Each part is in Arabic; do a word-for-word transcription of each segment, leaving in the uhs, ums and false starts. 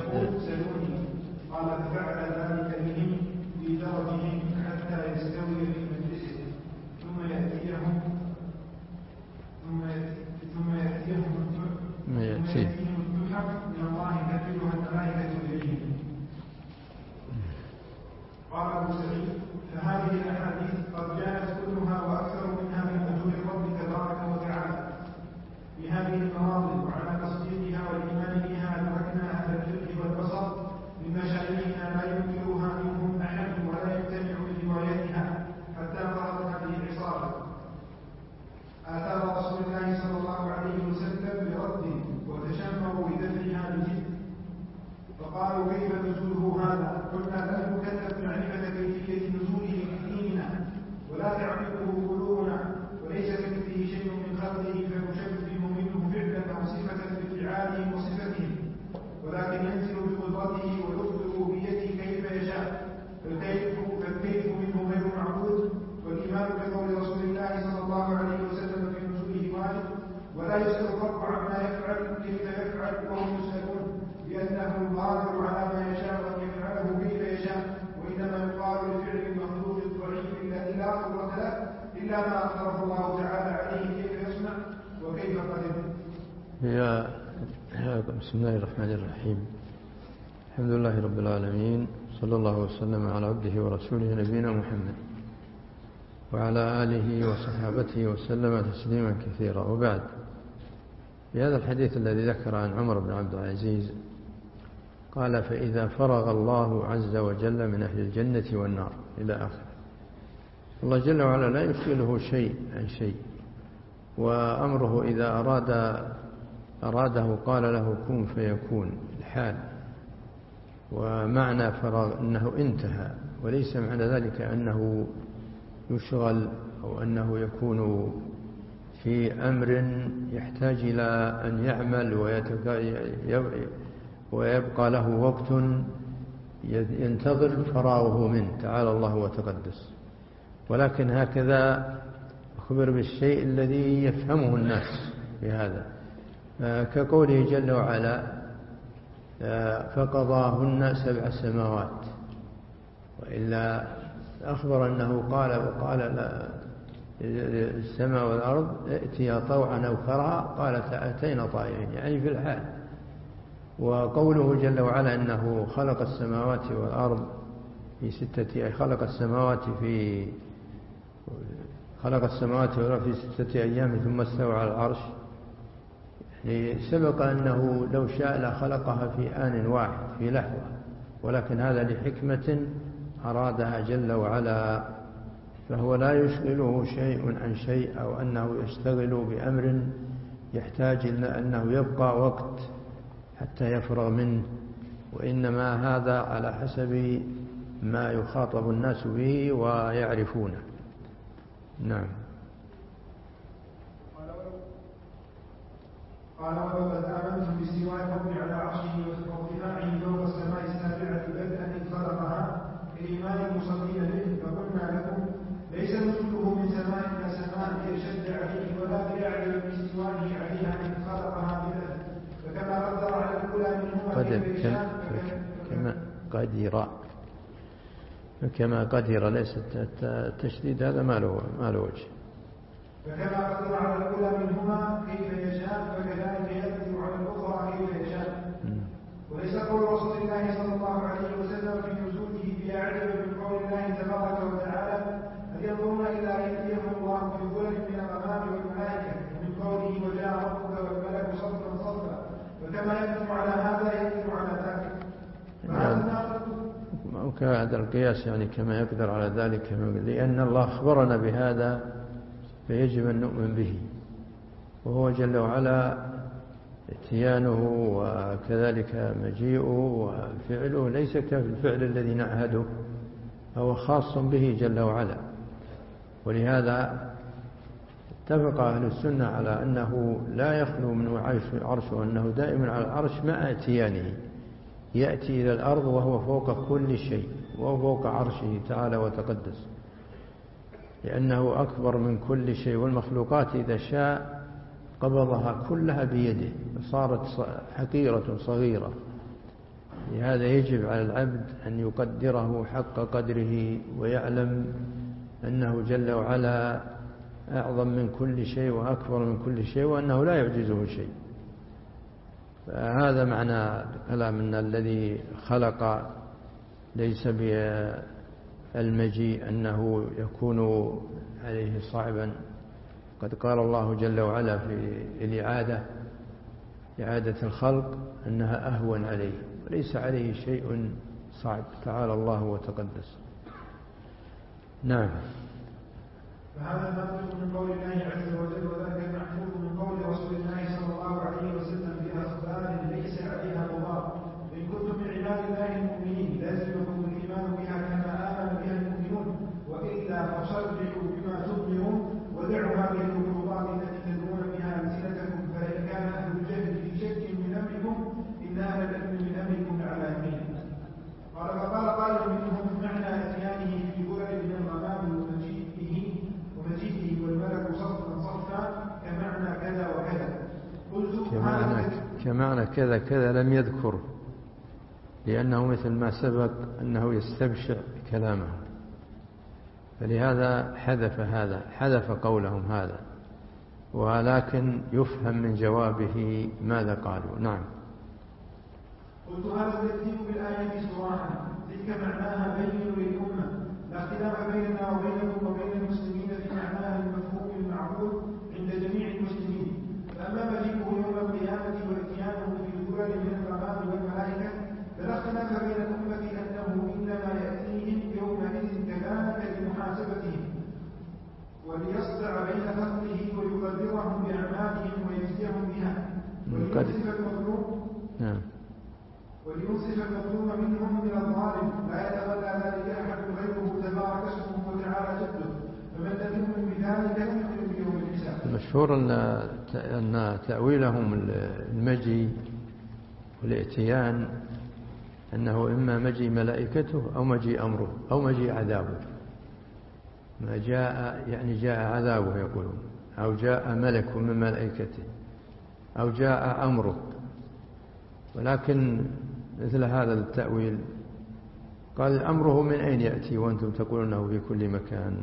يقول سلوني، قال ففعل ذلك بهم في درجهم حتى يستوي في مجلسه، ثم يأتيهم ثم ثم يأتيهم ثم يأتيهم التحف من الله تحملها الملائكة إليهم. قال أبو سعيد: فهذه الأحاديث قد جاءت كلها وأكثر منها من وجود الرب تبارك وتعالى بهذه المواضع، وعلى تصديقها والإيمان بها أدركنا أهل الفقه والبصر من مشايخنا لا ينكرها منهم أحد ولا يمتنع بروايتها حتى ظهرت هذه العصابة. آثار رسول الله صلى الله عليه وسلم برد وتشمروا بدفعها بجد، فقالوا: كيف نزوله هذا؟ قلنا: لا نكلف معرفة كيفية نزوله بديننا ولا تعرفه قلوبنا، وليس كمثله شيء من خلقه فنشبه منه فعلا أو صفة بفعاله وصفتهم، ولكن ينزل بقدرته ويخبر بيده كيف يشاء، فالكيف فالكيف منه غير معبود. والإيمان بقول رسول الله صلى الله عليه وسلم في نزوله واجب، ولا يسأل الرب عما يفعل كيف يفعل وهم يسألون، لأنه القادر على ما يشاء أن يفعله كيف يشاء، وإنما يقال لفعل المخلوق الضعيف الذي لا قدرة له إلا ما أخبره الله تعالى عليه كيف يصنع وكيف قدر. يا بسم الله الرحمن الرحيم. الحمد لله رب العالمين، صلى الله وسلم على عبده ورسوله نبينا محمد وعلى آله وصحابته وسلم تسليما كثيرا، وبعد. في هذا الحديث الذي ذكر عن عمر بن عبد العزيز قال: فإذا فرغ الله عز وجل من أهل الجنة والنار إلى آخره. الله جل وعلا لا يشغله شيء عن شيء، وأمره إذا أراد أراده قال له كن فيكون الحال. ومعنى فرغ أنه انتهى، وليس معنى ذلك أنه يشغل أو أنه يكون في أمر يحتاج إلى أن يعمل ويبقى له وقت ينتظر فراغه منه، تعالى الله وتقدس. ولكن هكذا أخبر بالشيء الذي يفهمه الناس بهذا، كقوله جل وعلا: فقضاهن سبع سماوات. وإلا أخبر أنه قال وقال السماء والأرض ائتيا طوعا أو كرها، قالتا أتينا طائعين، يعني في الحال. وقوله جل وعلا أنه خلق السماوات والأرض في ستة خلق السماوات في خلق السماوات والأرض في ستة أيام ثم استوى على العرش، يعني سبق أنه لو شاء لخلقها في آن واحد في لحظة، ولكن هذا لحكمة أرادها جل وعلا، فهو لا يشغله شيء عن شيء أو أنه يشتغل بأمر يحتاج إلى أنه يبقى وقت حتى يفرغ منه، وإنما هذا على حسب ما يخاطب الناس به ويعرفونه. نعم. قال: ولقد آمنت باستواء الرب على عرشه وارتفاعه فوق السماء السابعة بدءا إذ خلقها كإيمان المصلين به، فقلنا لكم: ليس نزوله من سماء إلى سماء ليشد عليه ولا ليعلم باستوائه عليها إذ خلقها بدءا، فكما قدر على الأولى منهما كيف يشاء كما قدر كما قدر ليس التشديد هذا ما له ما له وجه. فكما قدر على الأولى منهما كيف يشاء فكذلك يقدر على الأخرى كيف يشاء. وليس قول رسول الله صلى الله عليه وسلم في نزوله بأعجب من قول الله تبارك وتعالى: هل ينظرون إلى أن يأتيهم الله في ظلل من الغمام والملائكة، ومن قوله وجاء ربك والملك صفا صفا، فكما يقدر على هذا يقدر على ذلك. وكهذا القياس يعني كما يقدر على ذلك، لأن الله أخبرنا بهذا فيجب أن نؤمن به، وهو جل وعلا اتيانه وكذلك مجيئه وفعله ليس كالفعل الذي نعهده، هو خاص به جل وعلا. ولهذا اتفق أهل السنة على أنه لا يخلو من عرشه، وأنه دائما على العرش مع اتيانه، يأتي إلى الأرض وهو فوق كل شيء، وهو فوق عرشه تعالى وتقدس، لأنه أكبر من كل شيء، والمخلوقات إذا شاء قبضها كلها بيده، صارت حقيرة صغيرة. لهذا يجب على العبد أن يقدره حق قدره ويعلم أنه جل وعلا أعظم من كل شيء وأكبر من كل شيء وأنه لا يعجزه شيء. فهذا معنى كلام أن الذي خلق ليس بالمجيء أنه يكون عليه صعبا. قد قال الله جل وعلا في الإعادة إعادة الخلق أنها أهون عليه وليس عليه شيء صعب، تعالى الله وتقدس. نعم. فهذا المنطق من قول الله عز وجل، وذلك المحفوظ من قول رسول الله صلى الله عليه وسلم في أخبار ليس عليها غبار: إن كنتم من عباد الله المؤمنين لازمكم الإيمان بها كما آمن بها المؤمنون، وإلا فصرحوا بما تؤمنون ودعوا هذه الخطوات التي تدعون بها ألسنتكم، فإن كان أهل الجهل في شك من أمركم إن أهل العلم من أمركم لعلى يمين. قال فقال قائل منهم: معنى أتيانه في بلد من الغمام ومجيئه ومجيئه والملك صفا صفا كمعنى كذا وكذا. قلت كمعنى, كمعنى كذا كذا لم يذكر، لأنه مثل ما سبق أنه يستبشع كلامه، فلهذا حذف هذا حذف قولهم هذا، ولكن يفهم من جوابه ماذا قالوا. نعم. قلت هذا الترتيب بالآية صراحة تلك معناها بين للأمة، لا اختلاف بيننا وبينكم وبين المسلمين في معناها المفهوم المعقول عند جميع المسلمين. فأما مجيئه يوم القيامة وإتيانه في الدول من الغمام والملائكة فلا اختلاف بين الأمة أنه إنما يأتيهم يومئذ كذلك لمحاسبتهم وليصدع بين خلقه ويقدرهم بأعمالهم ويجزيهم بها ولينصف المظلوم نعم ولينصف المظلوم منهم من الظالم، لا يتولى ذلك أحد غيره تبارك اسمه وتعالى جده، فمن لم يؤمن بذلك لم يؤمن بيوم الحساب. المشهور أن تأويلهم المجيء والإتيان أنه إما مجيء ملائكته أو مجيء أمره أو مجيء عذابه. ما جاء يعني جاء عذابه يقولون، أو جاء ملك من ملائكته، أو جاء أمره. ولكن مثل هذا التأويل قال أمره من أين يأتي وأنتم تقولونه في كل مكان،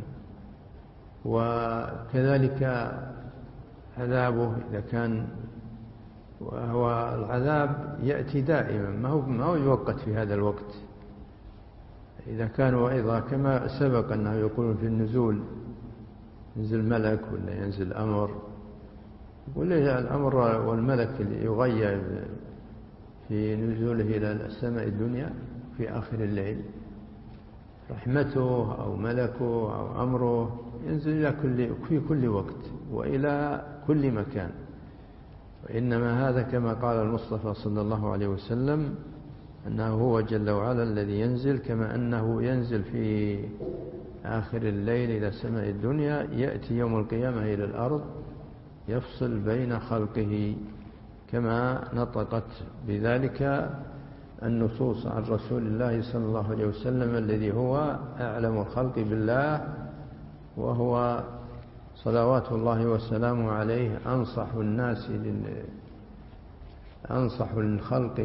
وكذلك عذابه إذا كان، وهو العذاب يأتي دائما ما هو ما هو يوقت في هذا الوقت. إذا كان وإذا كما سبق أنه يقولون في النزول ينزل ملك ولا ينزل أمر، ولا الأمر والملك اللي يغير في نزوله إلى السماء الدنيا في آخر الليل، رحمته أو ملكه أو أمره ينزل إلى كل في كل وقت وإلى كل مكان. وإنما هذا كما قال المصطفى صلى الله عليه وسلم أنه هو جل وعلا الذي ينزل، كما أنه ينزل في آخر الليل إلى سماء الدنيا، يأتي يوم القيامة إلى الأرض يفصل بين خلقه، كما نطقت بذلك النصوص عن رسول الله صلى الله عليه وسلم الذي هو أعلم الخلق بالله، وهو صلوات الله وسلامه عليه أنصح الناس أنصح الخلق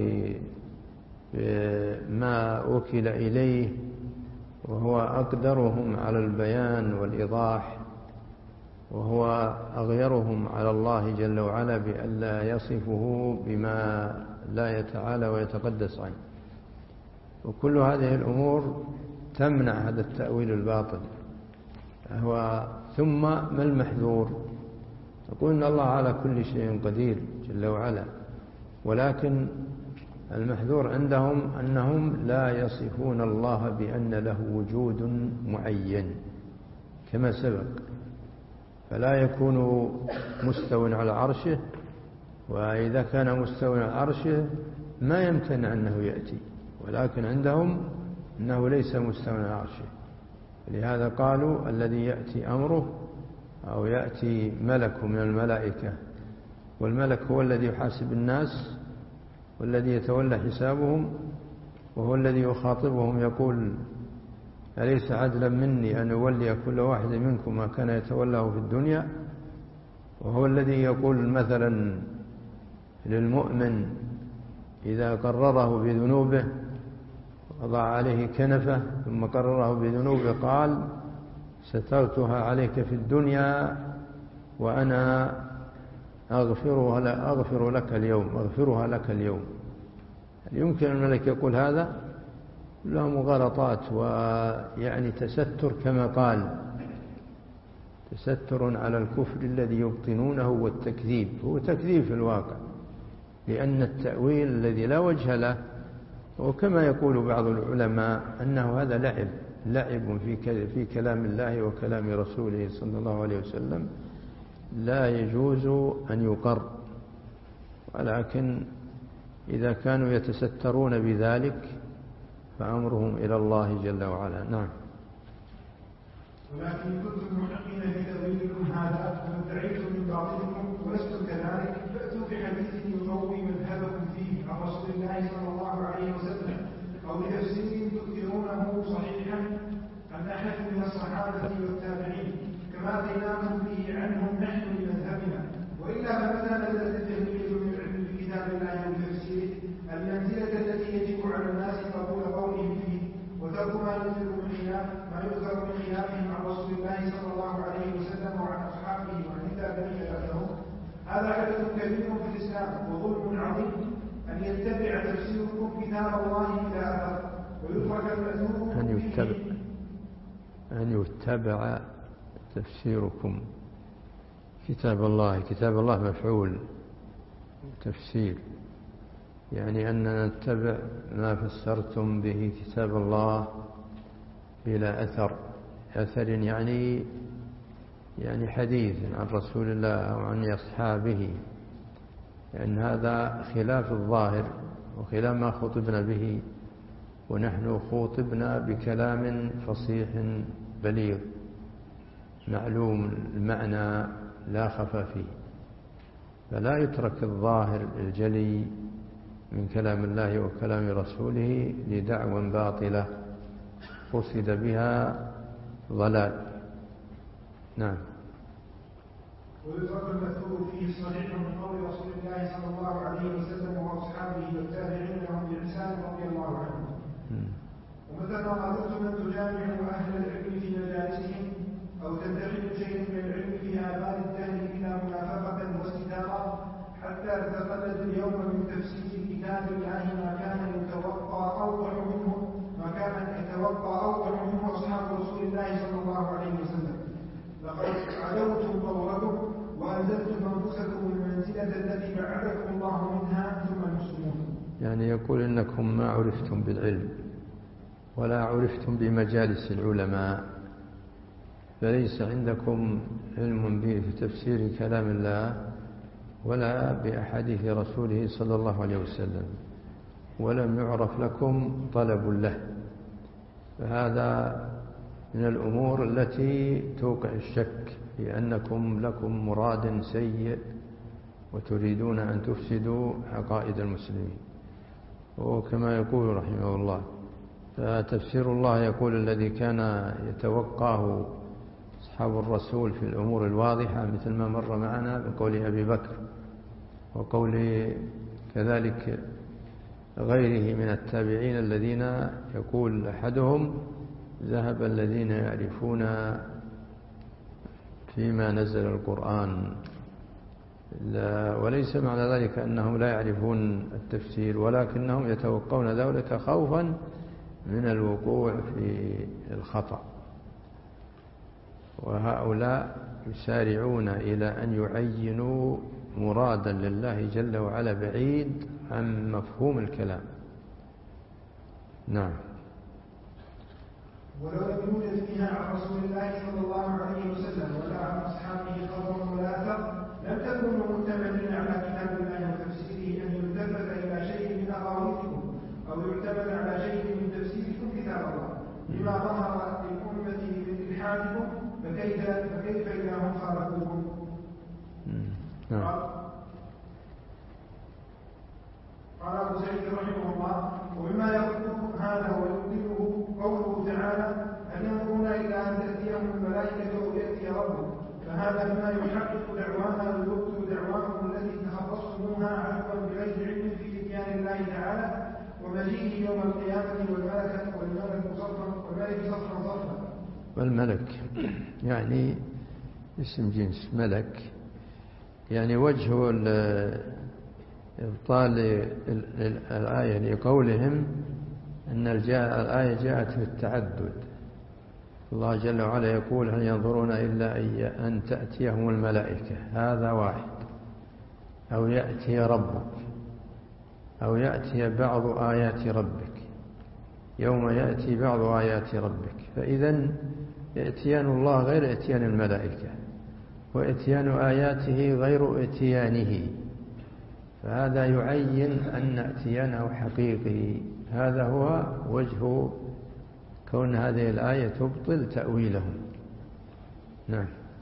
بما وكل إليه، وهو أقدرهم على البيان والإيضاح، وهو أغيرهم على الله جل وعلا بألا يصفه بما لا يتعالى ويتقدس عنه. وكل هذه الأمور تمنع هذا التأويل الباطل. هو ثم ما المحذور؟ نقول إن الله على كل شيء قدير جل وعلا، ولكن المحذور عندهم أنهم لا يصفون الله بأن له وجود معين كما سبق، فلا يكون مستو على عرشه، وإذا كان مستو على عرشه ما يمتنع أنه يأتي، ولكن عندهم أنه ليس مستو على عرشه. لهذا قالوا الذي يأتي أمره أو يأتي ملك من الملائكة، والملك هو الذي يحاسب الناس والذي يتولى حسابهم، وهو الذي يخاطبهم يقول أليس عدلا مني أن أولي كل واحد منكم ما كان يتولاه في الدنيا، وهو الذي يقول مثلا للمؤمن إذا قرره بذنوبه وضع عليه كنفه ثم قرره بذنوبه قال سترتها عليك في الدنيا وأنا أغفرها أغفر لك اليوم أغفرها لك اليوم. هل يمكن الملك يقول هذا؟ له مغالطات، ويعني تستر كما قال تستر على الكفر الذي يبطنونه والتكذيب، هو تكذيب في الواقع، لأن التأويل الذي لا وجه له، وكما يقول بعض العلماء أنه هذا لعب لعب في في كلام الله وكلام رسوله صلى الله عليه وسلم، لا يجوز أن يقر، ولكن إذا كانوا يتسترون بذلك فأمرهم إلى الله جل وعلا. نعم. ولكن كنتم محقين في تأويلكم هذا فادعيتم من باطلكم ولستم كذلك، فأتوا بحديث يقوي مذهبكم فيه عن رسول الله صلى الله عليه وسلم، أو بتفسير تذكرونه صحيحا عن أحد من الصحابة والتابعين كما أتيناكم به عنهم نحن لمذهبنا، وإلا فمتى نزلت التهمية من علم كتاب الله وتفسيره المنزلة التي يجب على الناس قبول قولهم فيه وترك ما يذكر من خلاف ما يذكر من خلافهم عن رسول الله صلى الله عليه وسلم وعن أصحابه وعن التابعين لهم؟ هذا حدث كبير في الإسلام وظلم عظيم أن يتبع تفسيركم كتاب الله إلى أثر ويترك المأثور أن يتبع أن يتبع تفسيركم كتاب الله. كتاب الله مفعول تفسير، يعني أننا نتبع ما فسرتم به كتاب الله إلى أثر أثر يعني يعني حديث عن رسول الله أو عن أصحابه، لأن هذا خلاف الظاهر وخلاف ما خطبنا به، ونحن خوطبنا بكلام فصيح بليغ معلوم المعنى لا خفى فيه، فلا يترك الظاهر الجلي من كلام الله وكلام رسوله لدعوى باطلة قصد بها ضلال. نعم. ويترك المذكور فيه صحيح من قول رسول الله صلى الله عليه وسلم واصحابه والتابعين لهم باحسان رضي الله عنهم. ومتى ما قدرتم ان تجامعوا اهل العلم في مجالسهم او تنتقلوا شيئا من العلم في ابان الدهر بلا منافقه واستثاره حتى تتقلد اليوم من تفسير كتاب الله ما كان يتوقع اوضح منه ما كان يتوقع اوضح منه اصحاب رسول الله صلى الله عليه وسلم، لقد عدوتم قولكم وأنزلتم أنفسكم المنزلة التي بعدكم الله منها ثم المسلمون. يعني يقول إنكم ما عرفتم بالعلم ولا عرفتم بمجالس العلماء، فليس عندكم علم به في تفسير كلام الله ولا بأحاديث رسوله صلى الله عليه وسلم، ولم يعرف لكم طلب له، فهذا من الأمور التي توقع الشك في أنكم لكم مراد سيء وتريدون أن تفسدوا عقائد المسلمين. وكما يقول رحمه الله، فتفسير الله يقول الذي كان يتوقاه أصحاب الرسول في الأمور الواضحة مثل ما مر معنا بقول أبي بكر وقول كذلك غيره من التابعين الذين يقول أحدهم ذهب الذين يعرفون فيما نزل القرآن، وليس معنى ذلك أنهم لا يعرفون التفسير، ولكنهم يتوقون ذلك خوفا من الوقوع في الخطأ، وهؤلاء يسارعون إلى أن يعينوا مرادا لله جل وعلا بعيد عن مفهوم الكلام. نعم. ولو لم يوجد فيها عن رسول الله صلى الله عليه وسلم ولا عن أصحابه خبر ولا أثر لم تكونوا متمنين على كتاب الله وتفسيره أن يلتفت إلى شيء من أقاويلكم أو يعتمد على شيء من تفسيركم كتاب الله لما ظهر للأمة من إلحادكم، فكيف فكيف إذا هم خالفوكم؟ قال أبو سعيد رحمه الله: ومما يقول هذا ويبطله قوله تعالى: هل ينظرون إلا أن تأتيهم الملائكة أو يأتي ربهم، فهذا مما يحقق دعوانا ويبطل دعواكم التي تخلصتموها عفوا بغير علم في إتيان الله ومجيئه يوم القيامة والملك والملك صفا والملك صفا صفا. والملك يعني اسم جنس ملك، يعني وجه إبطال الآية لقولهم أن الآية جاءت في التعدد. الله جل وعلا يقول هل ينظرون إلا أن تأتيهم الملائكة، هذا واحد، أو يأتي ربك، أو يأتي بعض آيات ربك، يوم يأتي بعض آيات ربك. فإذن إتيان الله غير إتيان الملائكة، وإتيان آياته غير إتيانه، فهذا يعين أن إتيانه حقيقي. هذا هو وجه كون هذه الآية تبطل تأويلهم. نعم.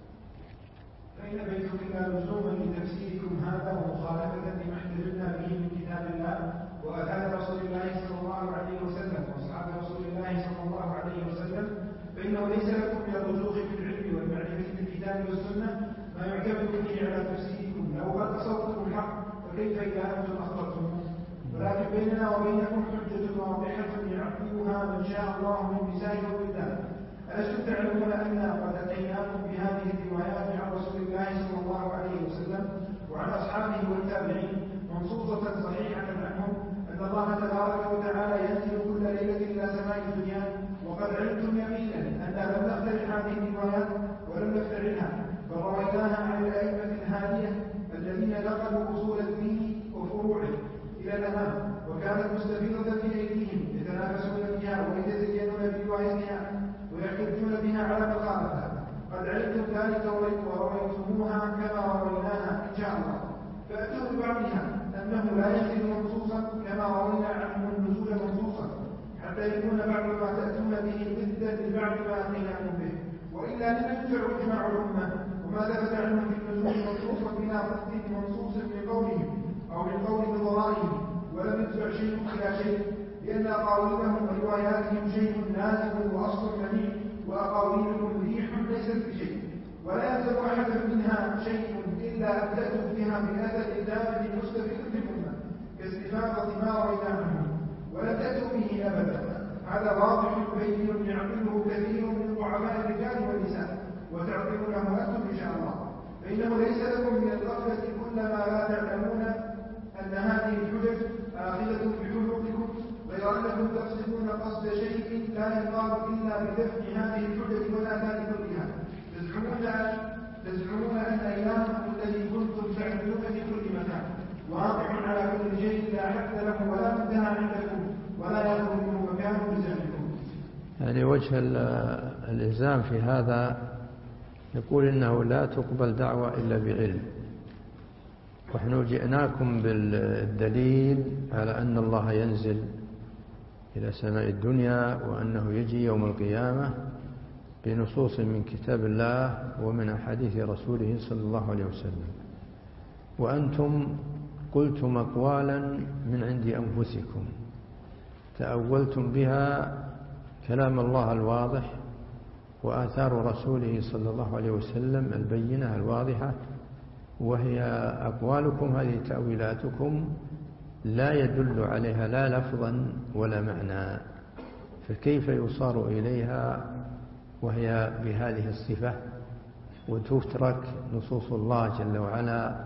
فإن بيتم إلا لزوما لتفسيركم هذا ومخالفة لما احتجبنا به من كتاب الله وآثار رسول الله صلى الله عليه وسلم وأصحاب رسول الله صلى الله عليه وسلم، فإنه ليس لكم من الرسوخ في العلم والمعرفة بالكتاب والسنة ما يعتمد به على تفسيركم، لو قد أصبتم الحق فكيف إذا أنتم أخطأتم؟ ولكن بيننا وبينكم حجة واضحة يعقلها من شاء الله من نسائكم بالله. ألستم تعلمون أننا قد أتيناكم بهذه الروايات عن رسول الله صلى الله عليه وسلم وعن أصحابه والتابعين منصوصة صحيحة عنهم أن الله تبارك وتعالى ينزل كل ليلة إلى سماء الدنيا، وقد علمتم يقينا أننا لم نخترع هذه الروايات ولم نخترعها، بل رويناها عن الأئمة الهادية الذين نقلوا أصول الدين وفروعه إلى الأمام، وكانت مستفيضة في أيديهم يتنافسون بها ويتزينون بروايتها ويحتجون بها على مخالفتها. قد علمتم ذلك ورويتموها كما رويناها إن شاء الله، فأتوا ببعضها أنه لا ينزل منصوصا كما روينا عنه النزول منصوصا، حتى يكون بعض ما تأتون به ضدا لبعض ما أتيناكم به، وإلا لم ينفع إجماع الأمة وما ثبت عنه في النزول منصوصا بلا ضد منصوص من قولهم أو من قول نظرائهم، ولم يتبع شيء إلى شيء، لأن أقاويلهم ورواياتهم شيء لازم وأصل منيع، وأقاويلهم ريح ليست بشيء، ولا يلزم أحد منها شيء إلا أبدأتم فيها من أثر ثابت مستفيد في الأمة كاستفاضة ما روينا عنه، ولم تأتوا به أبدا. هذا واضح بين يعقله كثير من ضعفاء الرجال والنساء وتعقلونه أنتم إن شاء الله، فإنه ليس لكم من الغفلة كلما لا تعلمون أن هذه الحجج آخذة بحلولكم، غير أنكم تقصدون قصد شيء لا يقال إلا بدفع هذه الحجج والآثار كلها. تزعمون تزعمون أن إلهكم الذي كنتم تعبدون في كل مكان واقع على كل شيء لا حد له ولا منتهى عندكم ولا يخرج منه مكان بزعمكم. يعني وجه الإلزام في هذا يقول إنه لا تقبل دعوة إلا بعلم، ونحن جئناكم بالدليل على أن الله ينزل إلى سماء الدنيا وأنه يجي يوم القيامة بنصوص من كتاب الله ومن أحاديث رسوله صلى الله عليه وسلم، وأنتم قلتم أقوالا من عند أنفسكم تأولتم بها كلام الله الواضح وآثار رسوله صلى الله عليه وسلم البينة الواضحة، وهي أقوالكم هذه تأويلاتكم لا يدل عليها لا لفظا ولا معنى، فكيف يصار إليها وهي بهذه الصفة وتترك نصوص الله جل وعلا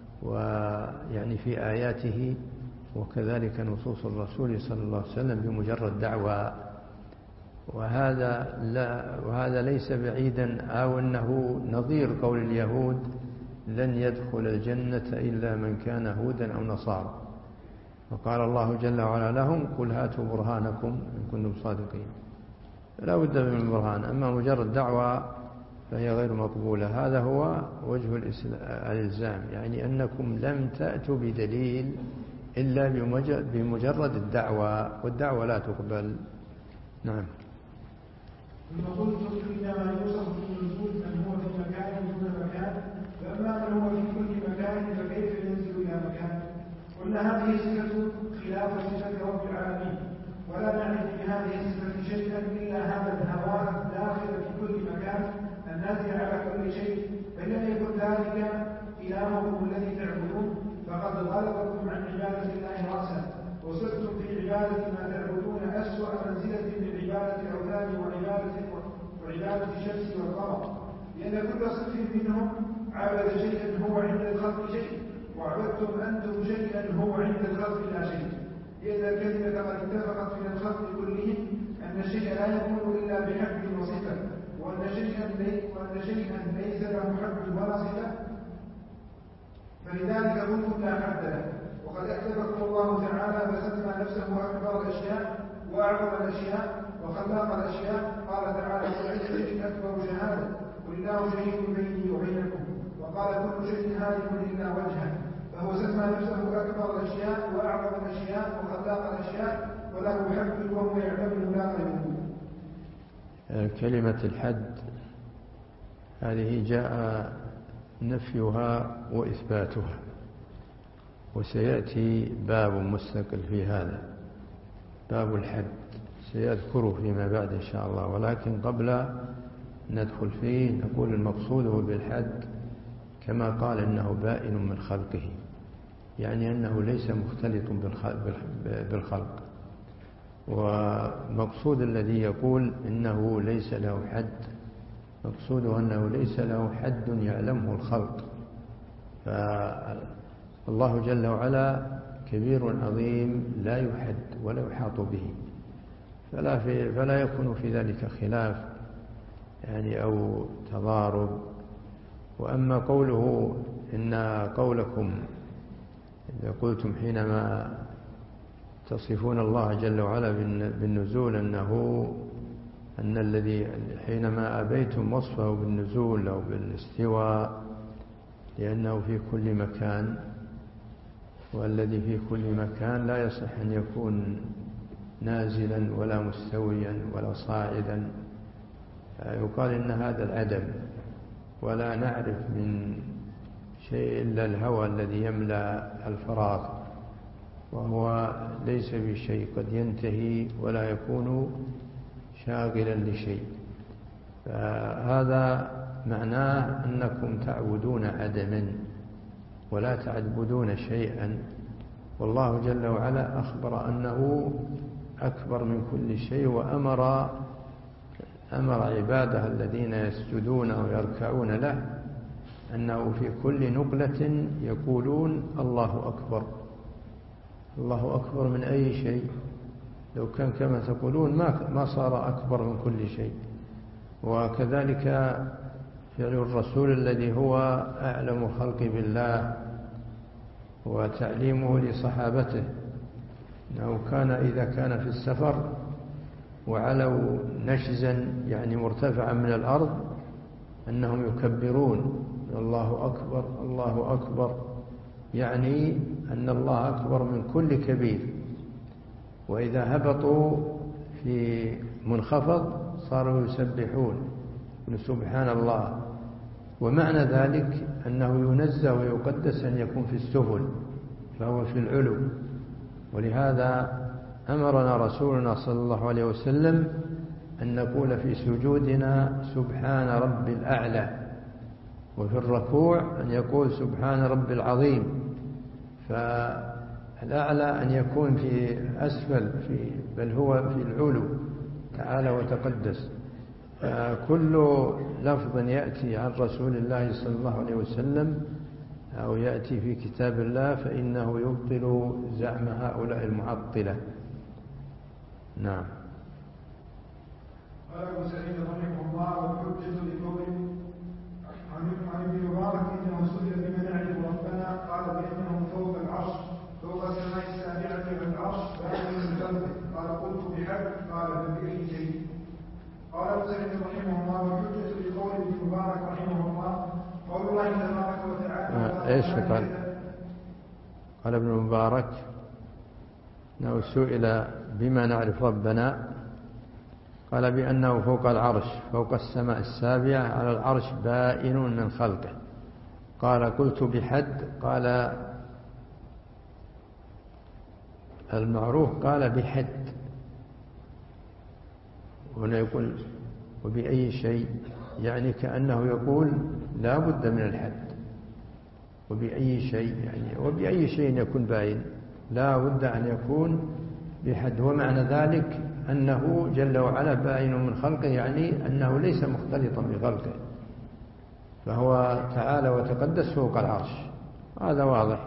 ويعني في آياته وكذلك نصوص الرسول صلى الله عليه وسلم بمجرد دعوة؟ وهذا, لا وهذا ليس بعيدا، أو أنه نظير قول اليهود لن يدخل الجنة إلا من كان هودا أو نصارى، وقال الله جل وعلا لهم قل هاتوا برهانكم إن كنتم صادقين. لا بد من البرهان، أما مجرد دعوة فهي غير مقبولة. هذا هو وجه الإلزام، يعني أنكم لم تأتوا بدليل إلا بمجرد الدعوة، والدعوة لا تقبل. نعم. ثم قلتم إنما يوصف بالنزول من هو في مكان دون مكان، فأما من هو في كل مكان فكيف ينزل إلى مكان؟ قلنا هذه الصفة خلاف صفة رب العالمين، ولا نعرف بهذه الصفة شيئا إلا هذا الهواء الداخل في كل مكان النازل على كل شيء، فإن لم يكن ذلك إلهكم الذي تعبدون فقد غلبكم عن عبادة الله رأسا وصرتم في عبادة عبادة ما تعبدون أسوأ منزلة من عبادة الأوثان وعبادة وعبادة الشمس والقمر، لأن كل صنف منهم عبد شيئا هو عند الخلق شيء، وعبدتم أنتم شيئا هو عند الخلق لا شيء، لأن الكلمة قد اتفقت من الخلق كلهم أن الشيء لا يكون إلا بحد وصفة، وأن شيئا وأن شيئا ليس له حد ولا صفة، فلذلك قلتم لا حد له. وقد أكتبكم الله تعالى فسمى نفسه أكبر الأشياء وأعظم الأشياء وخلاق الأشياء، قال تعالى: كل شيء أكبر شهادة ولله شهيد بيني وبينكم، وقال: كل شيء هالك إلا وجهه، فهو سمى نفسه أكبر الأشياء وأعظم الأشياء وخلاق الأشياء وله حد وهو يعلم لا غيره. كلمة الحد هذه جاء نفيها وإثباتها، وسيأتي باب مستقل في هذا، باب الحد سيذكره فيما بعد إن شاء الله. ولكن قبل ندخل فيه نقول المقصود بالحد كما قال إنه بائن من خلقه، يعني أنه ليس مختلط بالخلق. ومقصود الذي يقول إنه ليس له حد، مقصوده أنه ليس له حد يعلمه الخلق، فالله جل وعلا كبير عظيم لا يحد ولا يحاط به، فلا, في فلا يكون في ذلك خلاف يعني أو تضارب. وأما قوله إن قولكم إذا قلتم حينما تصفون الله جل وعلا بالنزول أنه أن الذي حينما أبيتم وصفه بالنزول أو بالاستواء لأنه في كل مكان، والذي في كل مكان لا يصح أن يكون نازلا ولا مستويا ولا صاعدا، يقال إن هذا العدم، ولا نعرف من شيء إلا الهوى الذي يملأ الفراغ، وهو ليس بشيء، قد ينتهي ولا يكون شاغلا لشيء. فهذا معناه أنكم تعبدون عدما ولا تعبدون شيئا، والله جل وعلا أخبر أنه أكبر من كل شيء، وأمر أمر عباده الذين يسجدون ويركعون له أنه في كل نقلة يقولون الله أكبر. الله أكبر من أي شيء؟ لو كان كما تقولون ما ما صار أكبر من كل شيء. وكذلك فعل الرسول الذي هو أعلم خلق بالله وتعليمه لصحابته، أنه كان إذا كان في السفر وعلوا نشزا يعني مرتفعا من الأرض أنهم يكبرون الله أكبر الله أكبر، يعني أن الله أكبر من كل كبير. وإذا هبطوا في منخفض صاروا يسبحون سبحان الله. ومعنى ذلك أنه ينزه ويقدس أن يكون في السفل، فهو في العلو. ولهذا أمرنا رسولنا صلى الله عليه وسلم أن نقول في سجودنا سبحان رب الأعلى، وفي الركوع أن يقول سبحان رب العظيم. فالأعلى أن يكون في أسفل في بل هو في العلو تعالى وتقدس. كل لفظ يأتي عن رسول الله صلى الله عليه وسلم أو يأتي في كتاب الله فإنه يبطل زعم هؤلاء المعطلة. نعم. قال أبو سعيد رحمه الله: والحجة لقول عن ابن مبارك إنه سئل بما نعرف ربنا قال بأنه فوق العرش فوق السماء السابعة على العرش بائن من خلقه. قال: قلت بحق. قال: فبأي شيء؟ قال أبو سعيد رحمه الله: والحجة لقول ابن مبارك رحمه الله قول الله تبارك وتعالى. ايش قال؟ قال ابن مبارك انه سئل بما نعرف ربنا قال بأنه فوق العرش فوق السماء السابعة على العرش بائن من خلقه. قال: قلت بحد. قال المعروف قال بحد، هنا يقول وبأي شيء، يعني كأنه يقول لا بد من الحد. وبأي شيء يعني وبأي شيء يكون باين، لا بد أن يكون بحد. ومعنى ذلك أنه جل وعلا بائن من خلقه، يعني أنه ليس مختلطا بخلقه، فهو تعالى وتقدس فوق العرش، هذا واضح.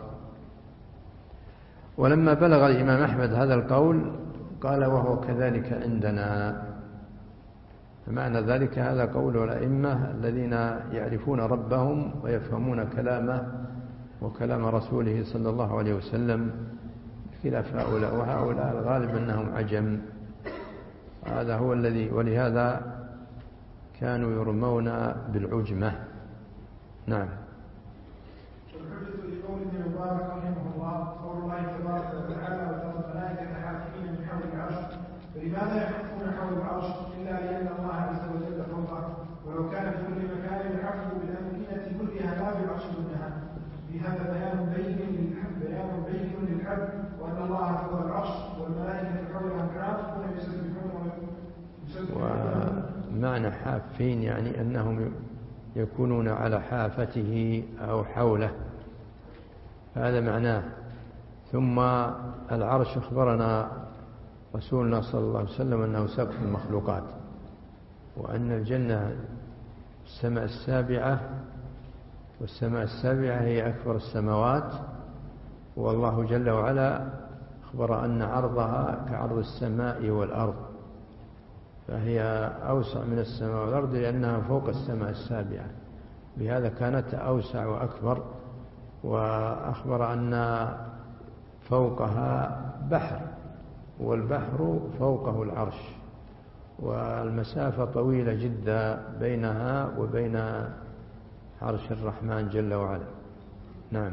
ولما بلغ الإمام أحمد هذا القول قال وهو كذلك عندنا. فمعنى ذلك هذا قول الأئمة الذين يعرفون ربهم ويفهمون كلامه وكلام رسوله صلى الله عليه وسلم، خلاف هؤلاء، وهؤلاء الغالب أنهم عجم. هذا هو الذي، ولهذا كانوا يرمون بالعجمة. نعم. والحجة لقول ابن مبارك رحمه الله قول الله تبارك وتعالى وترى الملائكة حافين من حول العرش، فلماذا يحفون حول العرش إلا لأن الله عز وجل فوقه، ولو كان في كل مكان يحفوا بالأمكنة كلها لا بالعرش دونها. في هذا بيان بين بيان بين للحد، وأن الله فوق العرش والملائكة حوله حافون يسبحون ويسبحون. ومعنى حافين يعني أنهم يكونون على حافته أو حوله، هذا معناه. ثم العرش أخبرنا رسولنا صلى الله عليه وسلم أنه سقف المخلوقات، وأن الجنة السماء السابعة، والسماء السابعة هي أكبر السماوات، والله جل وعلا أخبر أن عرضها كعرض السماء والأرض، فهي أوسع من السماء والأرض لأنها فوق السماء السابعة، بهذا كانت أوسع وأكبر. وأخبر أن فوقها بحر، والبحر فوقه العرش، والمسافة طويلة جدا بينها وبين عرش الرحمن جل وعلا. نعم.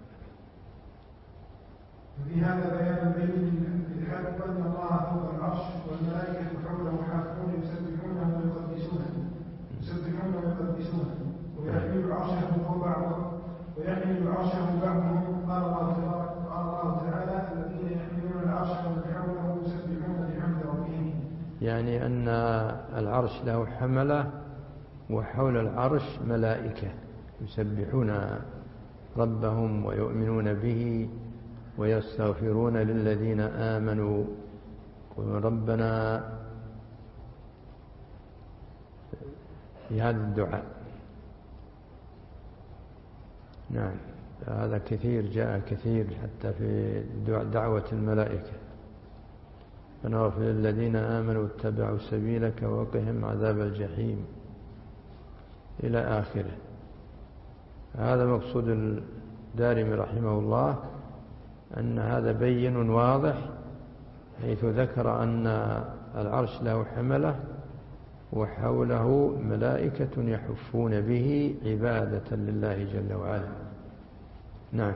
في هذا بيان بين الحق أن الله فوق العرش والملائكة حوله حافون يسبحونه ويقدسونه يسبحونه ويقدسونه ويحمل عرشه فوق بعضه ويحمل عرشه بعضهم. قال الله تبارك قال الله تعالى الذين يحملون العرش ومن حوله يسبحون بحمد ربهم، يعني أن العرش له حملة وحول العرش ملائكة يسبحون ربهم ويؤمنون به ويستغفرون للذين آمنوا ربنا في هذا الدعاء. نعم، هذا كثير، جاء كثير حتى في دعوة الملائكة، فنغفر للذين آمنوا اتبعوا سبيلك وقهم عذاب الجحيم إلى آخره. هذا مقصود الدارمي رحمه الله، أن هذا بين واضح، حيث ذكر أن العرش له حملة وحوله ملائكة يحفون به عبادة لله جل وعلا. نعم.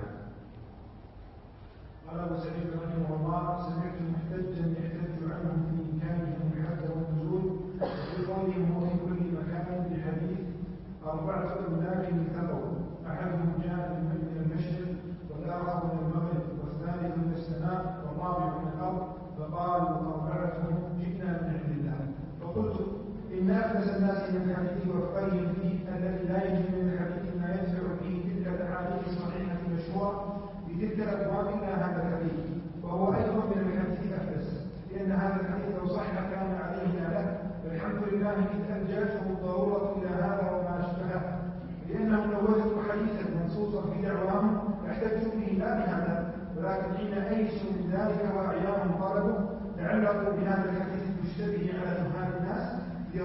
قال أبو سعيد رحمه الله سمعت محتجا يحتج عنهم في إمكانهم الحد والنزول وفي قولهم وفي كل مكان بحديث أربعة أملاك التقوا، أحدهم جاء من المشرق والآخر من المغرب والثالث من السماء والرابع من الأرض، فقالوا أربعتهم جئنا من عند الله. فقلت إن أفلس الناس من الحديث وفقهم فيه الذي لا يجد من الحديث ما يدفع فيه تلك الأحاديث الصحيحة المشهورة بتلك الأبواب إلا هذا الحديث، وهو أيضا من الحديث أفلس، لأن هذا الحديث لو صح كان عليه له، والحمد لله إذ ألجأته الضرورة إلى هذا وما أشبهه، لأنهم لو وجدوا حديثا منصوصا في دعواهم احتجوا به لا بهذا، ولكن حين أيسوا من ذلك وأعيانهم طلبوا تعلقوا بهذا الحديث المشتبه على أذهان الناس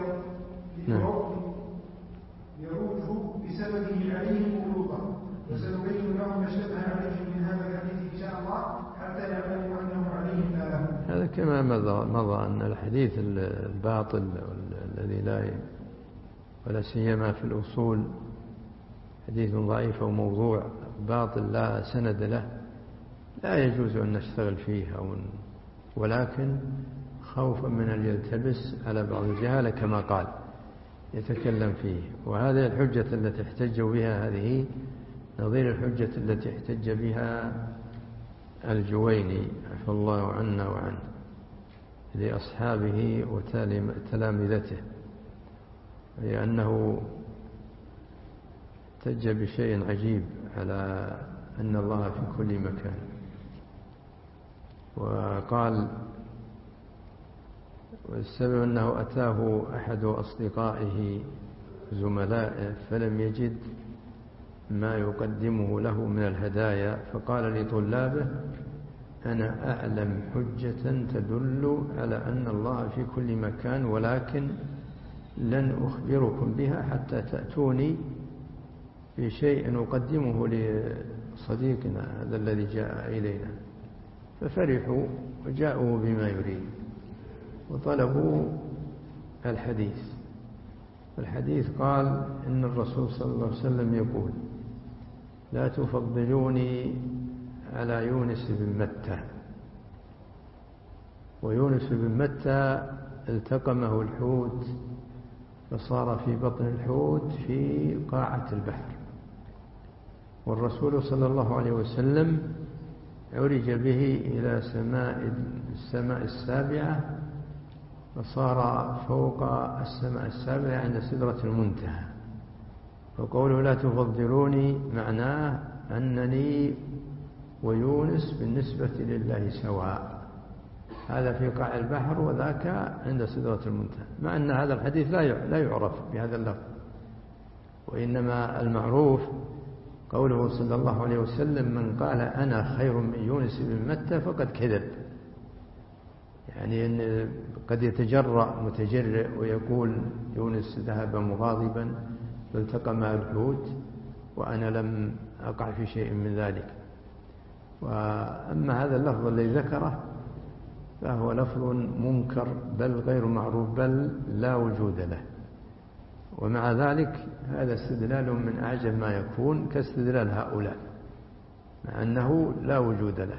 ليروجوا بسببه عليهم غلوطا، وسنبين لهم ما اشتبه عليهم من هذا الحديث إن شاء الله حتى يعلموا أنه عليهم لا لهم. هذا كما مضى أن الحديث الباطل الذي لا ولا سيما في الأصول حديث ضعيف أو موضوع باطل لا سند له لا يجوز أن نشتغل فيه، أو ولكن خوفا من أن يلتبس على بعض الجهالة كما قال يتكلم فيه. وهذه الحجة التي احتج بها هذه نظير الحجة التي احتج بها الجويني عفى الله عنا وعنه لأصحابه وتلامذته، لأنه احتج بشيء عجيب على أن الله في كل مكان، وقال والسبب أنه أتاه أحد أصدقائه زملائه فلم يجد ما يقدمه له من الهدايا، فقال لطلابه: أنا أعلم حجة تدل على أن الله في كل مكان، ولكن لن أخبركم بها حتى تأتوني بشيء أقدمه لصديقنا هذا الذي جاء إلينا. ففرحوا وجاءوا بما يريد وطلبوا الحديث. الحديث قال إن الرسول صلى الله عليه وسلم يقول: لا تفضلوني على يونس بن متى. ويونس بن متى التقمه الحوت فصار في بطن الحوت في قاعة البحر، والرسول صلى الله عليه وسلم عرج به إلى سماء السماء السابعة، فصار فوق السماء السابعة عند سدرة المنتهى. وقوله لا تفضلوني معناه أنني ويونس بالنسبة لله سواء، هذا في قاع البحر وذاك عند سدرة المنتهى، مع أن هذا الحديث لا يعرف بهذا اللفظ، وإنما المعروف قوله صلى الله عليه وسلم: من قال أنا خير من يونس بن متى فقد كذب. يعني أن قد يتجرأ متجرئ ويقول يونس ذهب مغاضبا فالتقى مع الحوت وأنا لم أقع في شيء من ذلك. وأما هذا اللفظ الذي ذكره فهو لفظ منكر بل غير معروف بل لا وجود له، ومع ذلك هذا استدلال من أعجب ما يكون كاستدلال هؤلاء مع أنه لا وجود له.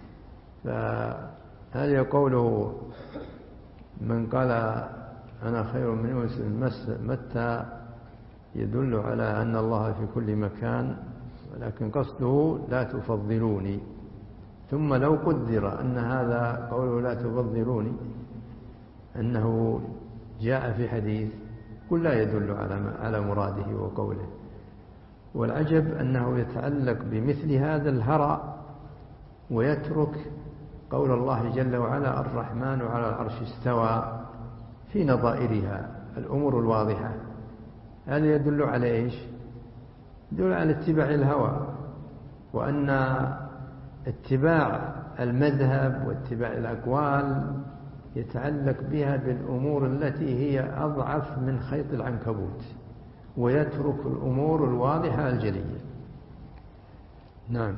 فهذا قوله من قال أنا خير من يونس بن متى يدل على أن الله في كل مكان، ولكن قصده لا تفضلوني. ثم لو قدر أن هذا قوله لا تفضلوني أنه جاء في حديث قل لا يدل على على مراده وقوله. والعجب أنه يتعلق بمثل هذا الهرى ويترك قول الله جل وعلا الرحمن على العرش استوى في نظائرها الأمور الواضحة. هذا يدل على إيش؟ يدل على اتباع الهوى، وأن اتباع المذهب واتباع الأقوال يتعلق بها بالأمور التي هي أضعف من خيط العنكبوت، ويترك الأمور الواضحة الجلية. نعم.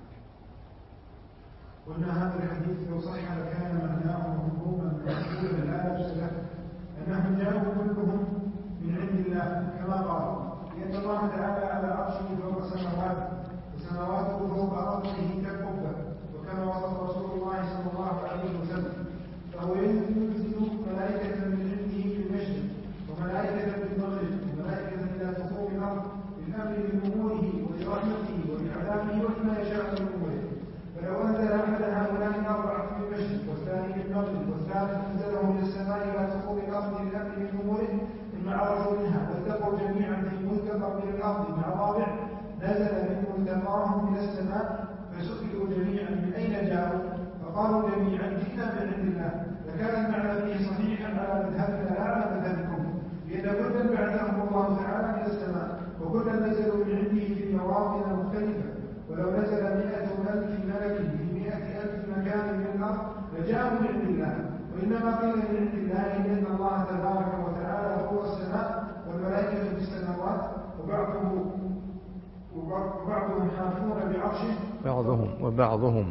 قلنا هذا الحديث لو صح لكان معناه مفهوما من الآية السلف أنهم جاءوا كلهم من عند الله كما قال: لأن الله تعالى على عرشه فوق السماوات وسماواته فوق أرضه كالقبة، وكما وصف رسول الله صلى الله عليه وسلم. فهو ينزل ملائكة من عنده في المشرق وملائكة في المغرب وملائكة إلى تخوم الأرض بالأمر من أموره وبرحمته وبعذابه وبما يشاء من أموره. فلو أنزل أحد هؤلاء الأربعة في المشرق والثاني في المغرب والثالث أنزله من السماء إلى تخوم الأرض بالأمر من أموره ثم عرفوا منها والتقوا جميعا في ملتقى من الأرض مع رابع نزل من ملتقاهم إلى السماء فسئلوا جميعا من أين جاءوا فقالوا جميعا جئنا من عند الله. فكان المعنى فيه صحيحا على مذهبنا لا على مذهبكم، لأن كلا بعثهم الله تعالى إلى السماء وكلا نزلوا من عنده في مواطن مختلفة. ولو نزل مئة ألف ملك في مئة ألف مكان من الأرض لجاءوا من عند الله. وإنما قيل من عند الله لأن الله تبارك وتعالى هو السماء والملائكة في السماوات وبعضهم وبعضهم حافون بعرشه بعضهم وبعضهم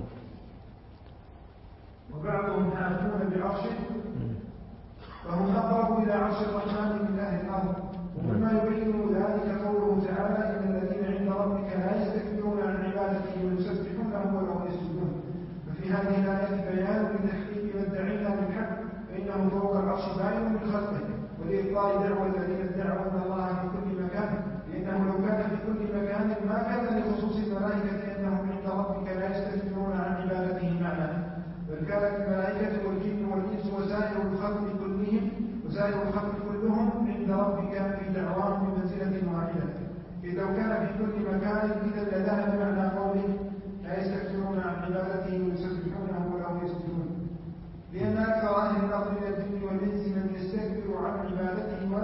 وبعضهم حافون بعرشه فهم أقرب إلى عرش الرحمن من أهل الأرض. ومما يبين ذلك قوله تعالى: إن الذين عند ربك لا يستكبرون عن عبادته ويسبحونه وله يسجدون. ففي هذه الآية بيان لتحقيق ما ادعينا بالحق، فإنه فوق العرش باين من خلقه، ولإبطال دعوى الذين ادعوا أن الله في كل مكان، لأنه لو كان في كل مكان ما كان لخصوص الملائكة أنهم عند ربك لا يستكبرون عن عبادته معنا، بل كانت الملائكة والجن والإنس وسائر الخلق كلهم وسائر الخلق كلهم عند ربك في دعواهم بمنزلة واحدة. إذ لو كان في كل مكان إذا لذهب معنى قوله لا يستكبرون عن عبادته ويسبحونه وله يسجدون، لأن أكثر أهل الأرض من الجن والإنس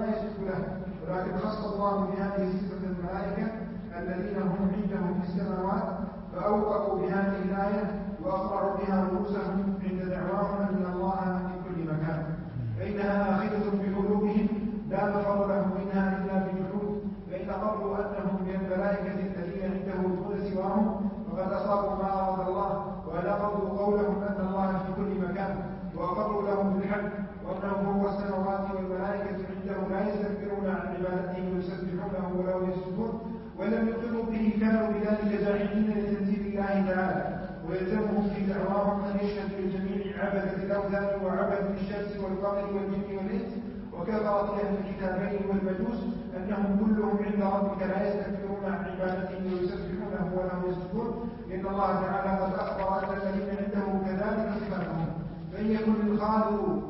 ولا يسجد له، ولكن خص الله بهذه الصفة الملائكة الذين هم عنده في السماوات، فأوقفوا بهذه الآية وأقرعوا بها رؤوسهم عند دعواهم أن الله في كل مكان، فإنها آخذة بقلوبهم لا مفر لهم منها إلا بجحود، فإن قروا أنهم من الملائكة الذين عنده دون سواهم فقد أصابوا ما أراد الله، ونقضوا قولهم أن الله في كل مكان، وأقروا لهم بالحق وأنه هو السماوات والملائكة عنده لا يستكبرون عن عبادته ويسبحونه ولا يسجدون، ولم يقروا به كانوا بذلك جاحدين لتنزيل الله تعالى، ويلزمهم في دعواهم أن يشهدوا لجميع عبدة الأوثان وعبدة الشمس والقمر والجن والإنس وكفرة أهل الكتابين والمجوس أنهم كلهم عند ربك لا يستكبرون عن عبادته ويسبحونه ولا يسجدون، إن الله تعالى قد أخبر أن الذين عنده كذلك صفاتهم، فإن يكن الخالق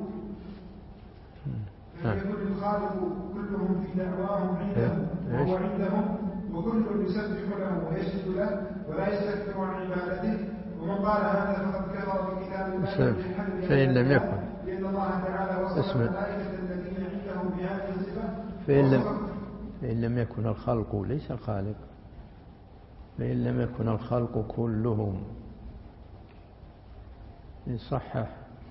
فإن يكن الخالق كلهم في دعواهم عنده وهو عندهم، وكل يسبح له ويسجد له ولا يستكبر عن عبادته، ومن قال هذا فقد كفر بكتاب الله فإن لم يكن لأن الله تعالى وصف الملائكة الذين عنده بهذه الصفة. فإن لم, فإن لم يكن الخلق ليس الخالق، فإن لم يكن الخلق كلهم يصحح،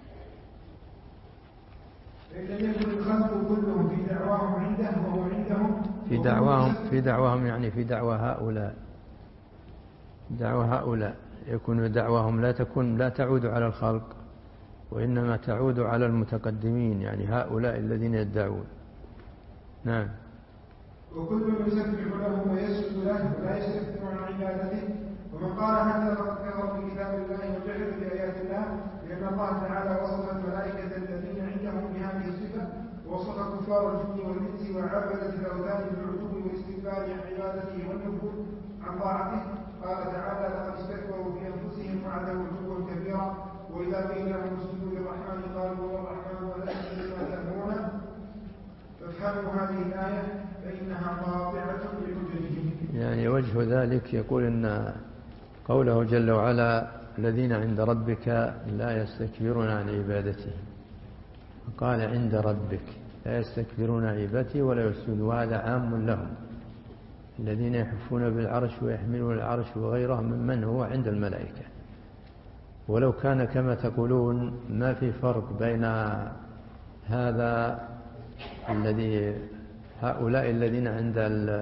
فإن لم يكن الخلق كلهم في دعواهم عنده وهو عندهم في دعواهم في دعواهم يعني في دعوى هؤلاء دعوى هؤلاء يكون دعواهم لا تكون لا تعود على الخلق، وإنما تعود على المتقدمين، يعني هؤلاء الذين يدعون. نعم. وكل يسبح له ويسجد له ولا يستكبر عن عبادته، ومن قال هذا فقد كفر بكتاب الله وجحد بآيات الله، لأن الله تعالى وصف الملائكة الذين عندهم بهذه الصفة، ووصف كفار الجن والإنس وعبدة الأوثان بالعتو والاستكبار عن عبادته والنفور عن طاعته. قال تعالى: لقد استكبروا في أنفسهم وعتوا عتوا كبيرا، وإذا قيل لهم اسجدوا للرحمن قالوا والرحمن ولا نسجد لما تأمرون. فافهموا هذه الآية فإنها قاطعة لحجتهم. يعني وجه ذلك يقول إن قوله جل وعلا الذين عند ربك لا يستكبرون عن عبادته، قال عند ربك لا يستكبرون عن عبادته ولا يسجدون، وهذا عام لهم، الذين يحفون بالعرش ويحملون العرش وغيرهم ممن هو عند الملائكة. ولو كان كما تقولون ما في فرق بين هذا الذي هؤلاء الذين عند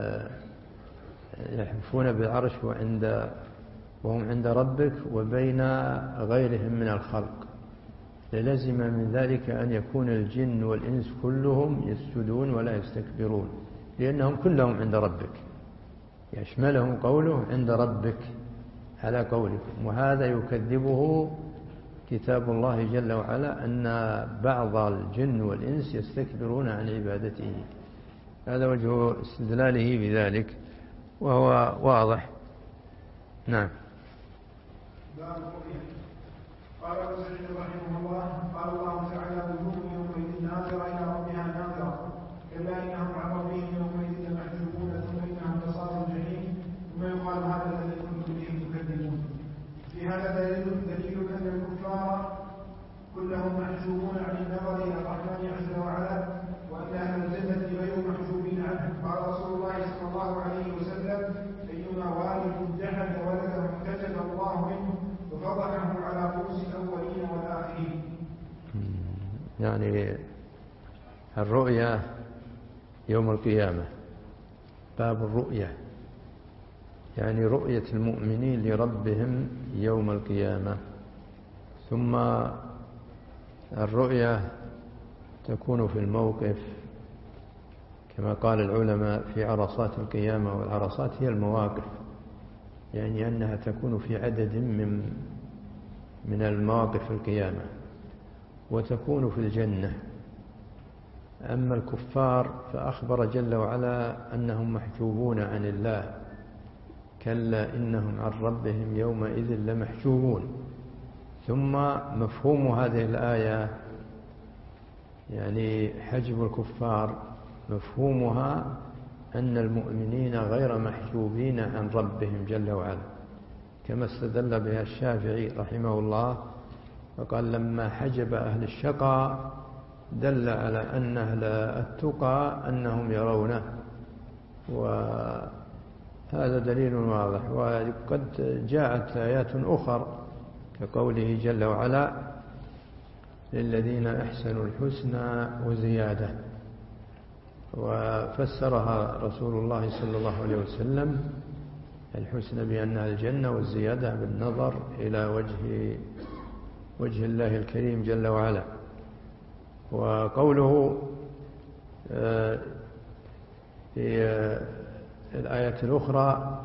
يحفون بالعرش وعند وهم عند ربك وبين غيرهم من الخلق، للزم من ذلك أن يكون الجن والإنس كلهم يسجدون ولا يستكبرون، لأنهم كلهم عند ربك، يشملهم قوله عند ربك على قولكم. وهذا يكذبه كتاب الله جل وعلا أن بعض الجن والإنس يستكبرون عن عبادته، هذا وجه استدلاله بذلك وهو واضح. نعم. قال ابو سعيد رحمه الله: قال الله تعالى: وجوه يومئذ ناظرة إلى ربها ناظرة، كلا إنهم عن ربهم يومئذ لمحجوبون، ثم إنهم لصالوا الجحيم، ثم يقال هذا الذي كنتم به تكذبون. في هذا دليل دليل أن الكفار كلهم محجوبون عن النظر إلى الرحمن عز وعلا، وأن أهل الجنة غير محجوبين عنه. قال رسول الله صلى الله عليه وسلم: أيما والد جحد ولده احتجب الله منه وفضحه على رؤوس الأولين والآخرين. يعني الرؤيا يوم القيامة، باب الرؤيا يعني رؤية المؤمنين لربهم يوم القيامة. ثم الرؤيا تكون في الموقف كما قال العلماء في عرصات القيامة، والعرصات هي المواقف، يعني أنها تكون في عدد من من المواقف القيامة، وتكون في الجنة. أما الكفار فأخبر جل وعلا أنهم محجوبون عن الله، كلا إنهم عن ربهم يومئذ لمحجوبون. ثم مفهوم هذه الآية يعني حجب الكفار، مفهومها أن المؤمنين غير محجوبين عن ربهم جل وعلا، كما استدل بها الشافعي رحمه الله، فقال: لما حجب أهل الشقاء دل على أن أهل التقى أنهم يرونه، وهذا دليل واضح. وقد جاءت آيات أخرى كقوله جل وعلا للذين أحسنوا الحسنى وزيادة، وفسرها رسول الله صلى الله عليه وسلم الحسنى بأنها الجنة، والزيادة بالنظر إلى وجه وجه الله الكريم جل وعلا. وقوله في الآية الأخرى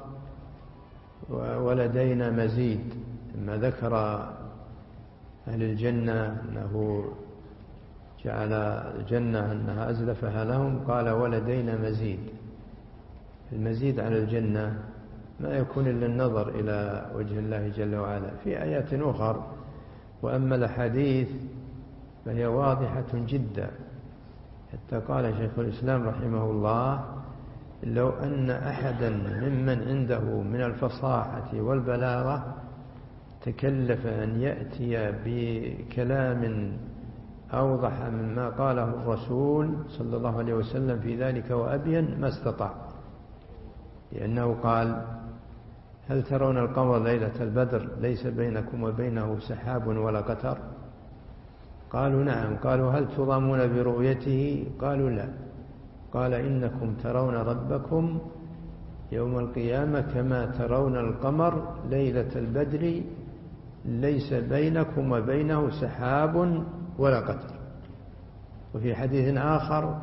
ولدينا مزيد، لما ذكر أهل الجنة أنه جعل الجنة أنها أزلفها لهم، قال ولدينا مزيد. المزيد على الجنة ما يكون إلا النظر إلى وجه الله جل وعلا. في آيات أخرى وأما الأحاديث فهي واضحة جدا، حتى قال شيخ الإسلام رحمه الله لو أن أحدا ممن عنده من الفصاحة والبلاغة تكلف أن يأتي بكلام أوضح مما قاله الرسول صلى الله عليه وسلم في ذلك وأبين ما استطاع، لأنه قال هل ترون القمر ليلة البدر ليس بينكم وبينه سحاب ولا قتر؟ قالوا نعم. قالوا هل تضامون برؤيته؟ قالوا لا. قال إنكم ترون ربكم يوم القيامة كما ترون القمر ليلة البدر ليس بينكم وبينه سحاب ولا قتر. وفي حديث آخر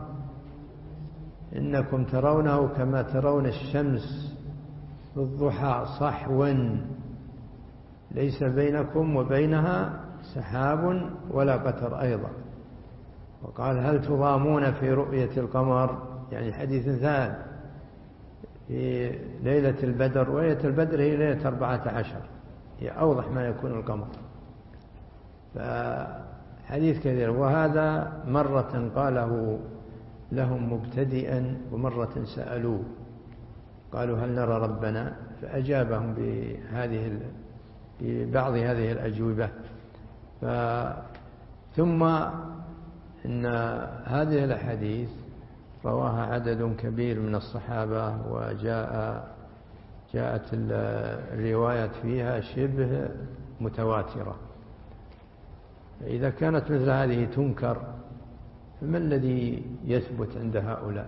إنكم ترونه كما ترون الشمس بالضحى صحوا ليس بينكم وبينها سحاب ولا قتر أيضا. وقال هل تضامون في رؤية القمر؟ يعني حديث ثالث في ليلة البدر، وليلة البدر هي ليلة أربعة عشر، هي أوضح ما يكون القمر. فحديث كثير. وهذا مرة قاله لهم مبتدئا ومرة سألوه قالوا هل نرى ربنا؟ فأجابهم بهذه ببعض هذه الأجوبة. ثم إن هذه الأحاديث رواها عدد كبير من الصحابة، وجاء جاءت الروايات فيها شبه متواترة. إذا كانت مثل هذه تنكر فما الذي يثبت عند هؤلاء؟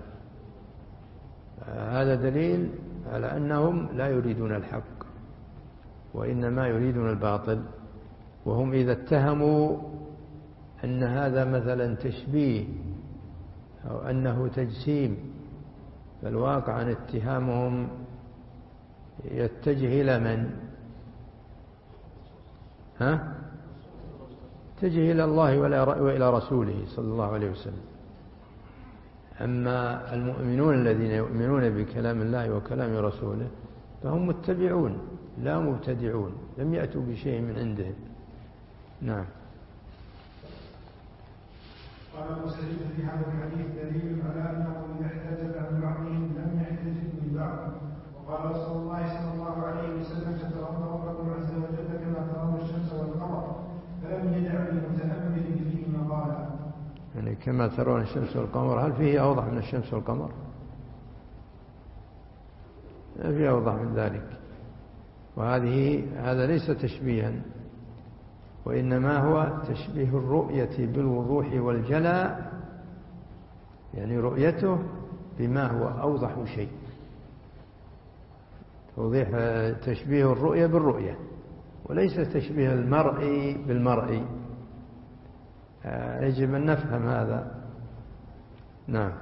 هذا دليل على أنهم لا يريدون الحق وإنما يريدون الباطل. وهم إذا اتهموا أن هذا مثلا تشبيه أو أنه تجسيم، فالواقع أن اتهامهم يتجه إلى من؟ ها؟ يتجه إلى الله وإلى رسوله صلى الله عليه وسلم. أما المؤمنون الذين يؤمنون بكلام الله وكلام رسوله فهم متبعون لا مبتدعون، لم يأتوا بشيء من عندهم. نعم. قال أبو سعيد في هذا الحديث دليل على أنه إذا احتجب عن بعضهم لم يحتجب من بعض. وقال رسول الله صلى الله عليه وسلم سترون ربكم عز وجل كما ترون الشمس والقمر، فلم يدع للمتأمل فيه مقالا. يعني كما ترون الشمس والقمر، هل فيه أوضح من الشمس والقمر؟ ما فيه أوضح من ذلك. وهذه هذا ليس تشبيها، وإنما هو تشبيه الرؤية بالوضوح والجلاء، يعني رؤيته بما هو أوضح شيء. توضيح تشبيه الرؤية بالرؤية، وليس تشبيه المرء بالمرء. يجب أن نفهم هذا. نعم.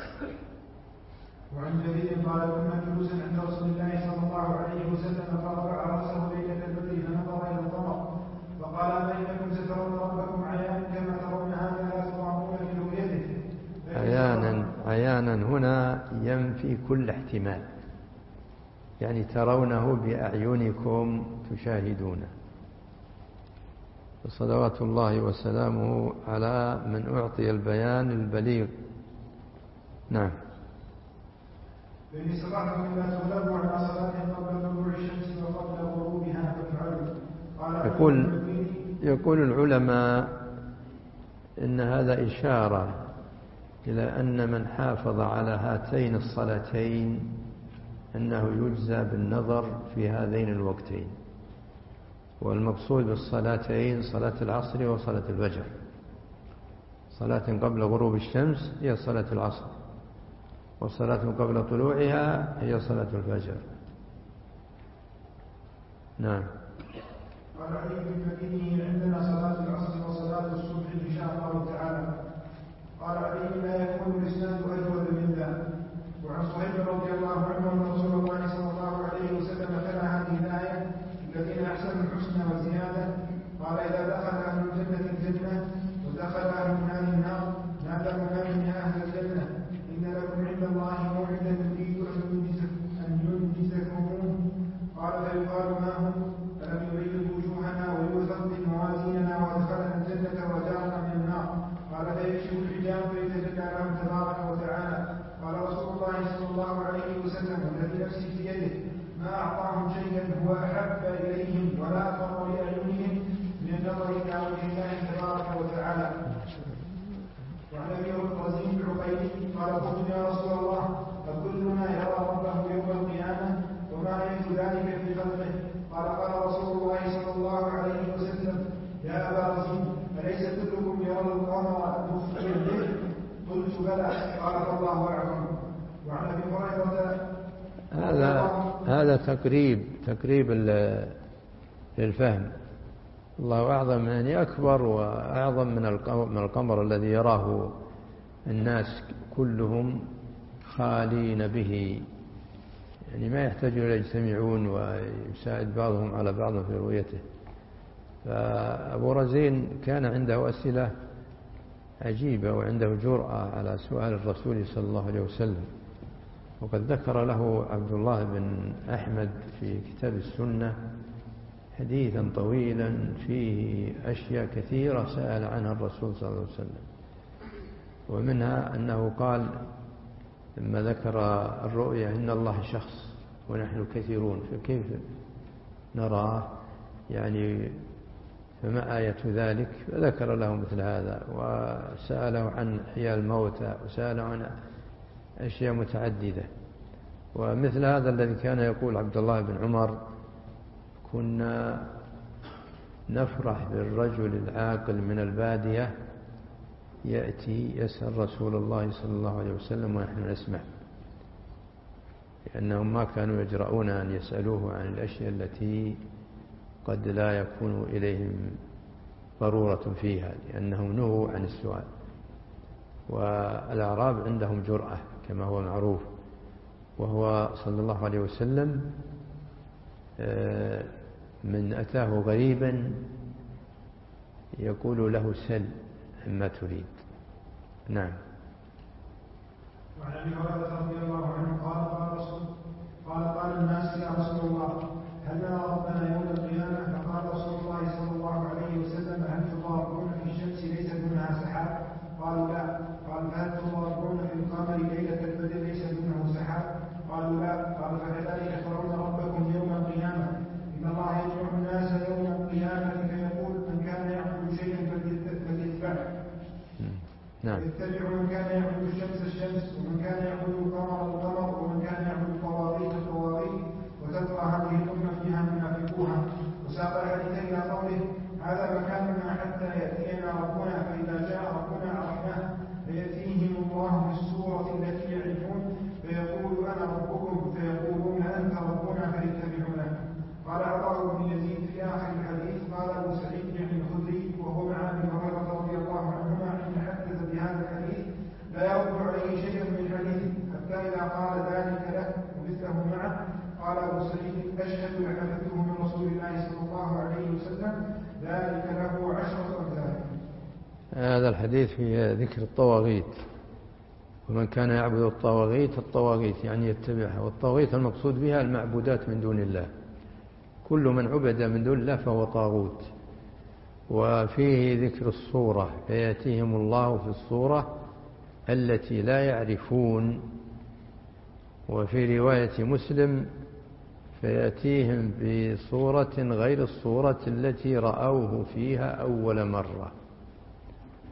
وعن جرير قال كنا جلوسا عند رسول الله صلى الله عليه وسلم فرفع رأسه ليلة البدر فنظر إلى القمر فقال أما إنكم سترون ربكم عيانا كما ترون هذا لا تضامون في رؤيته. عيانا عيانا هنا ينفي كل احتمال، يعني ترونه بأعينكم تشاهدونه. صلوات الله وسلامه على من أعطي البيان البليغ. نعم. فإن استطعتم ألا تغلبوا على صلاة قبل طلوع الشمس وقبل غروبها فافعلوا. يقول يقول العلماء إن هذا إشارة إلى أن من حافظ على هاتين الصلاتين أنه يجزى بالنظر في هذين الوقتين. والمقصود بالصلاتين صلاة العصر وصلاة الفجر. صلاة قبل غروب الشمس هي صلاة العصر، والصلاة قبل طلوعها هي صلاة الفجر. نعم. قال علي بن مدينه عندنا صلاة العصر وصلاة الصبح إن شاء الله تعالى. قال علي لا يكون الإسناد أجود من ذا. وعن صهيب رضي الله عنه أن رسول الله صلى الله عليه وسلم تلا هذه الآية الذين أحسنوا الحسنى وزيادة. قال إذا دخل أهل الجنة الجنة ودخل أهل النار النار نادى مناد يا أهل الجنة إن لكم عند الله موعدا يريد أن ينجزكموه. قال فيقال ما هو؟ ألم يبيض وجوهنا ويثقل موازيننا وادخلنا الجنة وجارنا من النار. قال فيكشف الحجاب فيتجلى لهم تبارك وتعالى. قال رسول الله صلى الله عليه وسلم والذي نفسي في يده ما أعطاهم شيئا هو أحب إليهم ولا أقر لأعينهم من النظر إلى وجه الله تبارك وتعالى. وعن أبي رزين بعقيل قال قلت يا رسول الله فكلنا يرى ربه يوم القيامة وما رأيت ذلك في خلقه. قال قال رسول الله صلى الله عليه وسلم يا أبا رزين أليس كلكم يرى القمر مفطر به؟ قلت بلى. قال فالله أعلم. وعن أبي هريرة هذا هذا تقريب تقريب للفهم. الله أعظم يعني أكبر وأعظم من القمر الذي يراه الناس كلهم خالين به، يعني ما يحتاجون إلى يجتمعون ويساعد بعضهم على بعض في رؤيته. فأبو رزين كان عنده أسئلة عجيبة وعنده جرأة على سؤال الرسول صلى الله عليه وسلم. وقد ذكر له عبد الله بن أحمد في كتاب السنة حديثا طويلا فيه أشياء كثيرة سأل عنها الرسول صلى الله عليه وسلم. ومنها أنه قال لما ذكر الرؤيا إن الله شخص ونحن كثيرون فكيف نراه، يعني فما آية ذلك؟ فذكر له مثل هذا وسأله عن إحياء الموتى وسأله عن أشياء متعددة. ومثل هذا الذي كان يقول عبد الله بن عمر كنا نفرح بالرجل العاقل من البادية يأتي يسأل رسول الله صلى الله عليه وسلم ونحن نسمع، لأنهم ما كانوا يجرؤون أن يسألوه عن الأشياء التي قد لا يكون إليهم ضرورة فيها، لأنهم نهوا عن السؤال. والأعراب عندهم جرأة كما هو معروف. وهو صلى الله عليه وسلم من أتاه غريبا يقول له سل عما تريد. نعم. وعن ابي هريره رضي الله عنه قال قال رسول قال قال الناس يا رسول الله هل نرى ربنا يوم القيامه؟ فقال رسول الله صلى الله عليه وسلم هل تضارون في الشمس ليس دونها سحاب؟ قالوا لا. قال فهل تضارون في القمر ليله البدر ليس دونه سحاب؟ قالوا لا. قال فكذلك ترون ربكم يوم القيامه ان الله يجمع الناس يوم القيامه فيقول من كان يعبد شيئا فليتبعه. نعم. يتبع من كان يعبد الشمس الشمس ومن كان يعبد القمر القمر ومن كان يعبد الطواغيت الطواغيت وتترى هذه الأمة فيها منافقوها. وساق الحديث إلى قوله هذا مكاننا حتى يأتينا ربنا فإذا جاء ربنا عرفناه فيأتيهم الله في السورة التي يعرفون فيقول أنا ربكم فيقولون أنت ربنا فيتبعونه. قال عطاء بن يزيد في آخر الحديث قال أبو سعيد بن الخدري وهو مع ابن هريرة رضي الله عنهما حين حدث بهذا الحديث لا يرد عليه شيئا من حديث حتى إذا قال ذلك له ومثله معه قال أبو سعيد أشهد لحدثه من رسول الله صلى الله عليه وسلم ذلك له عشرة أمثال. هذا الحديث في ذكر الطواغيت، ومن كان يعبد الطواغيت الطواغيت يعني يتبعها، والطواغيت المقصود بها المعبودات من دون الله، كل من عبد من دون الله فهو طاغوت. وفيه ذكر الصورة فيأتيهم الله في الصورة التي لا يعرفون، وفي رواية مسلم فيأتيهم بصورة غير الصورة التي رأوه فيها أول مرة،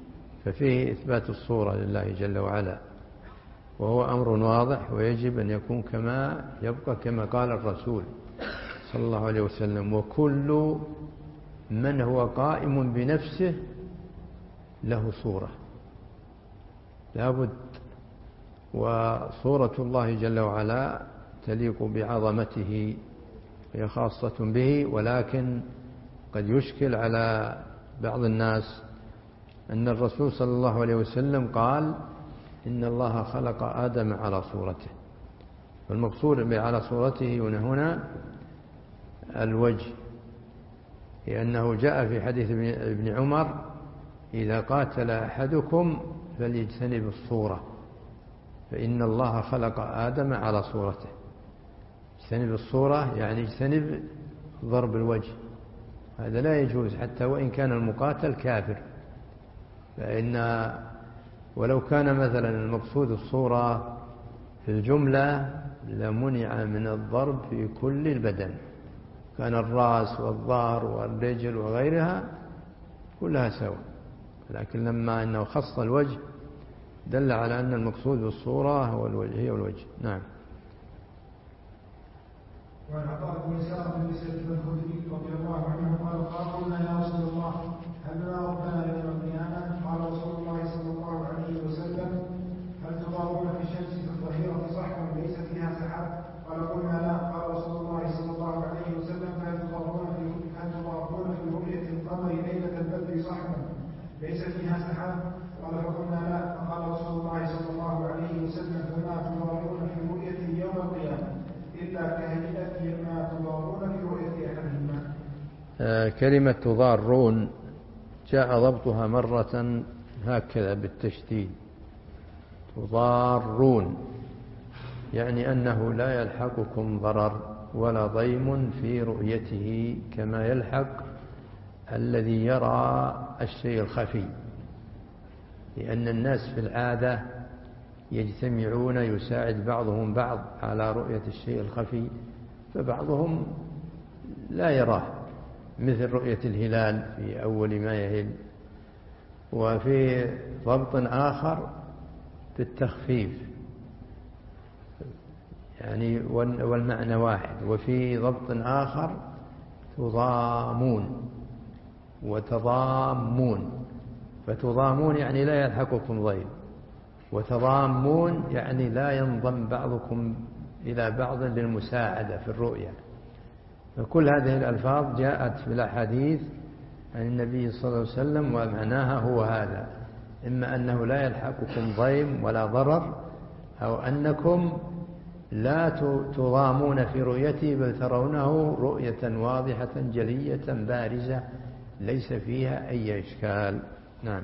ففيه إثبات الصورة لله جل وعلا، وهو أمر واضح، ويجب أن يكون كما يبقى كما قال الرسول صلى الله عليه وسلم: وكل من هو قائم بنفسه له صورة، لا بد. وصورة الله جل وعلا تليق بعظمته، هي خاصة به، ولكن قد يشكل على بعض الناس أن الرسول صلى الله عليه وسلم قال: إن الله خلق آدم على صورته، والمقصود على صورته هنا الوجه، لأنه جاء في حديث ابن عمر: إذا قاتل أحدكم فليجتنب الصورة، فإن الله خلق آدم على صورته. اجتنب الصورة يعني اجتنب ضرب الوجه، هذا لا يجوز حتى وإن كان المقاتل كافر، فإن ولو كان مثلا المقصود الصورة في الجملة لمنع من الضرب في كل البدن، كان الرأس والظهر والرجل وغيرها كلها سواء، لكن لما أنه خص الوجه دل على أن المقصود بالصورة هو الوجه، هي الوجه. نعم. وعن عطاء بن يسار بن سعيد الخدري رضي الله عنه قال: قالوا يا رسول الله هل نرى ربنا يوم القيامة؟ قال رسول الله صلى الله عليه وسلم: هل تضارون في الشمس في الظهيرة صحوا ليس فيها سحاب؟ قال: قلنا لا. قال رسول الله صلى الله عليه وسلم: هل تضارون في هل تضارون في رؤية القمر ليلة البدر صحوا ليس فيها سحاب؟ قال: فقلنا لا. فقال رسول الله صلى الله عليه وسلم: فما تضارون في رؤية يوم القيامة إلا كهيئة ما تضارون في رؤية أحدهما. آه كلمة تضارون جاء ضبطها مرة هكذا بالتشديد: تضارون، يعني أنه لا يلحقكم ضرر ولا ضيم في رؤيته كما يلحق الذي يرى الشيء الخفي، لأن الناس في العادة يجتمعون يساعد بعضهم بعض على رؤية الشيء الخفي، فبعضهم لا يراه، مثل رؤية الهلال في أول ما يهل. وفي ضبط آخر بالتخفيف، يعني والمعنى واحد. وفي ضبط آخر تضامون وتضامون، فتضامون يعني لا يلحقكم ضيم، وتضامون يعني لا ينضم بعضكم إلى بعض للمساعدة في الرؤية. فكل هذه الألفاظ جاءت في الأحاديث عن النبي صلى الله عليه وسلم، ومعناها هو هذا: إما أنه لا يلحقكم ضيم ولا ضرر، أو أنكم لا تضامون في رؤيته بل ترونه رؤية واضحة جلية بارزة ليس فيها أي إشكال. نعم.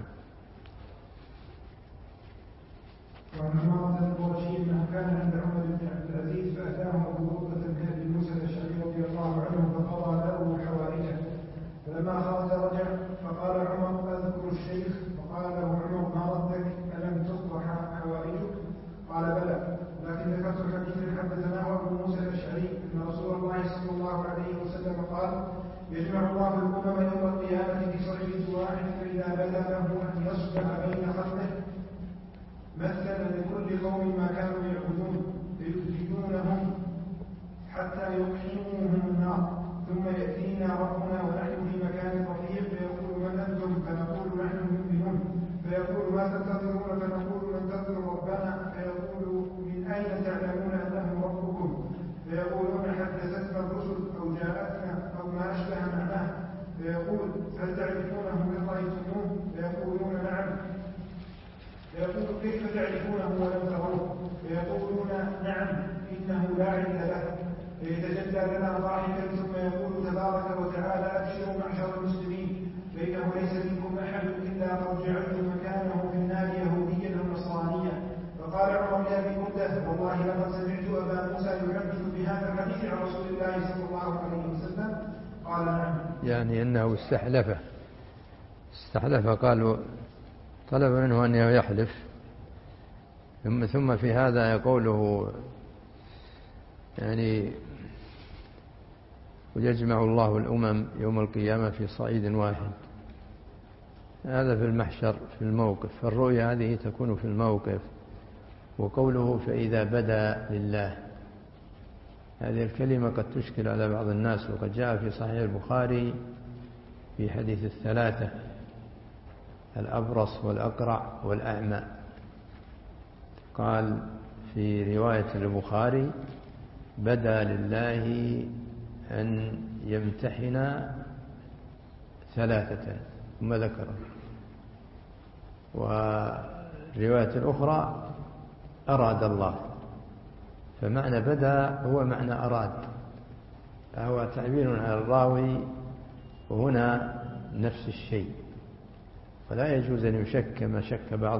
وعن عمارة القرشي أنه كان عند عمر بن عبد العزيز فأتاه أبو بكر بن أبي موسى الأشعري رضي الله عنه فقضى له حوائجه، فلما خرج رجع فقال عمر: أذكر الشيخ. فقال له عمر: ما ردك؟ ألم تصبح حوائجك؟ قال: بلى، لكن ذكرت الحديث حدثناه أبو موسى الأشعري أن رسول الله صلى الله عليه وسلم قال: يجمع الله الأمم يوم القيامة في صحيفة واحد، فإذا بدا له أن يصبح بين خلقه مثلا لكل قوم ما كانوا يعبدون فيدخلونهم حتى يقحموهم النار، ثم يأتينا ربنا ونحن في مكان رفيع فيقول: من أنتم؟ فنقول: نحن مؤمنون. فيقول: ما تنتظرون؟ فنقول: ننتظر ربنا. فيقول: من أين تعلمون أنه ربكم؟ فيقولون: حدثتنا الرسل أو جاءتنا أو ما أشبه معناه. فيقول: هل تعرفونه إن رأيتموه؟ فيقولون: نعم. فيقول: كيف تعرفونه ولم تروه؟ فيقولون: نعم، إنه لا عند له. فيتجلى لنا ضاحكا ثم يقول تبارك وتعالى: أبشروا معشر المسلمين، فإنه ليس منكم أحد إلا قد جعلت مكانه في النار يهوديا أو نصرانيا. فقال عمر لأبي بردة: والله لقد سمعت أبا موسى يحدث بهذا الحديث عن رسول الله صلى الله عليه وسلم. قال: نعم. يعني أنه استحلف استحلف قالوا طلب منه أن يحلف. ثم ثم في هذا يقوله يعني: ويجمع الله الأمم يوم القيامة في صعيد واحد. هذا في المحشر في الموقف، فالرؤيا هذه تكون في الموقف. وقوله فإذا بدا لله، هذه الكلمة قد تشكل على بعض الناس، وقد جاء في صحيح البخاري في حديث الثلاثة: الأبرص والأقرع والأعمى. قال في رواية البخاري: بدا لله أن يمتحن ثلاثة، ثم ذكر. والرواية الأخرى: أراد الله. فمعنى بدا هو معنى أراد، فهو تعبير عن الراوي، وهنا نفس الشيء. فلا يجوز أن يشك كما شك بعض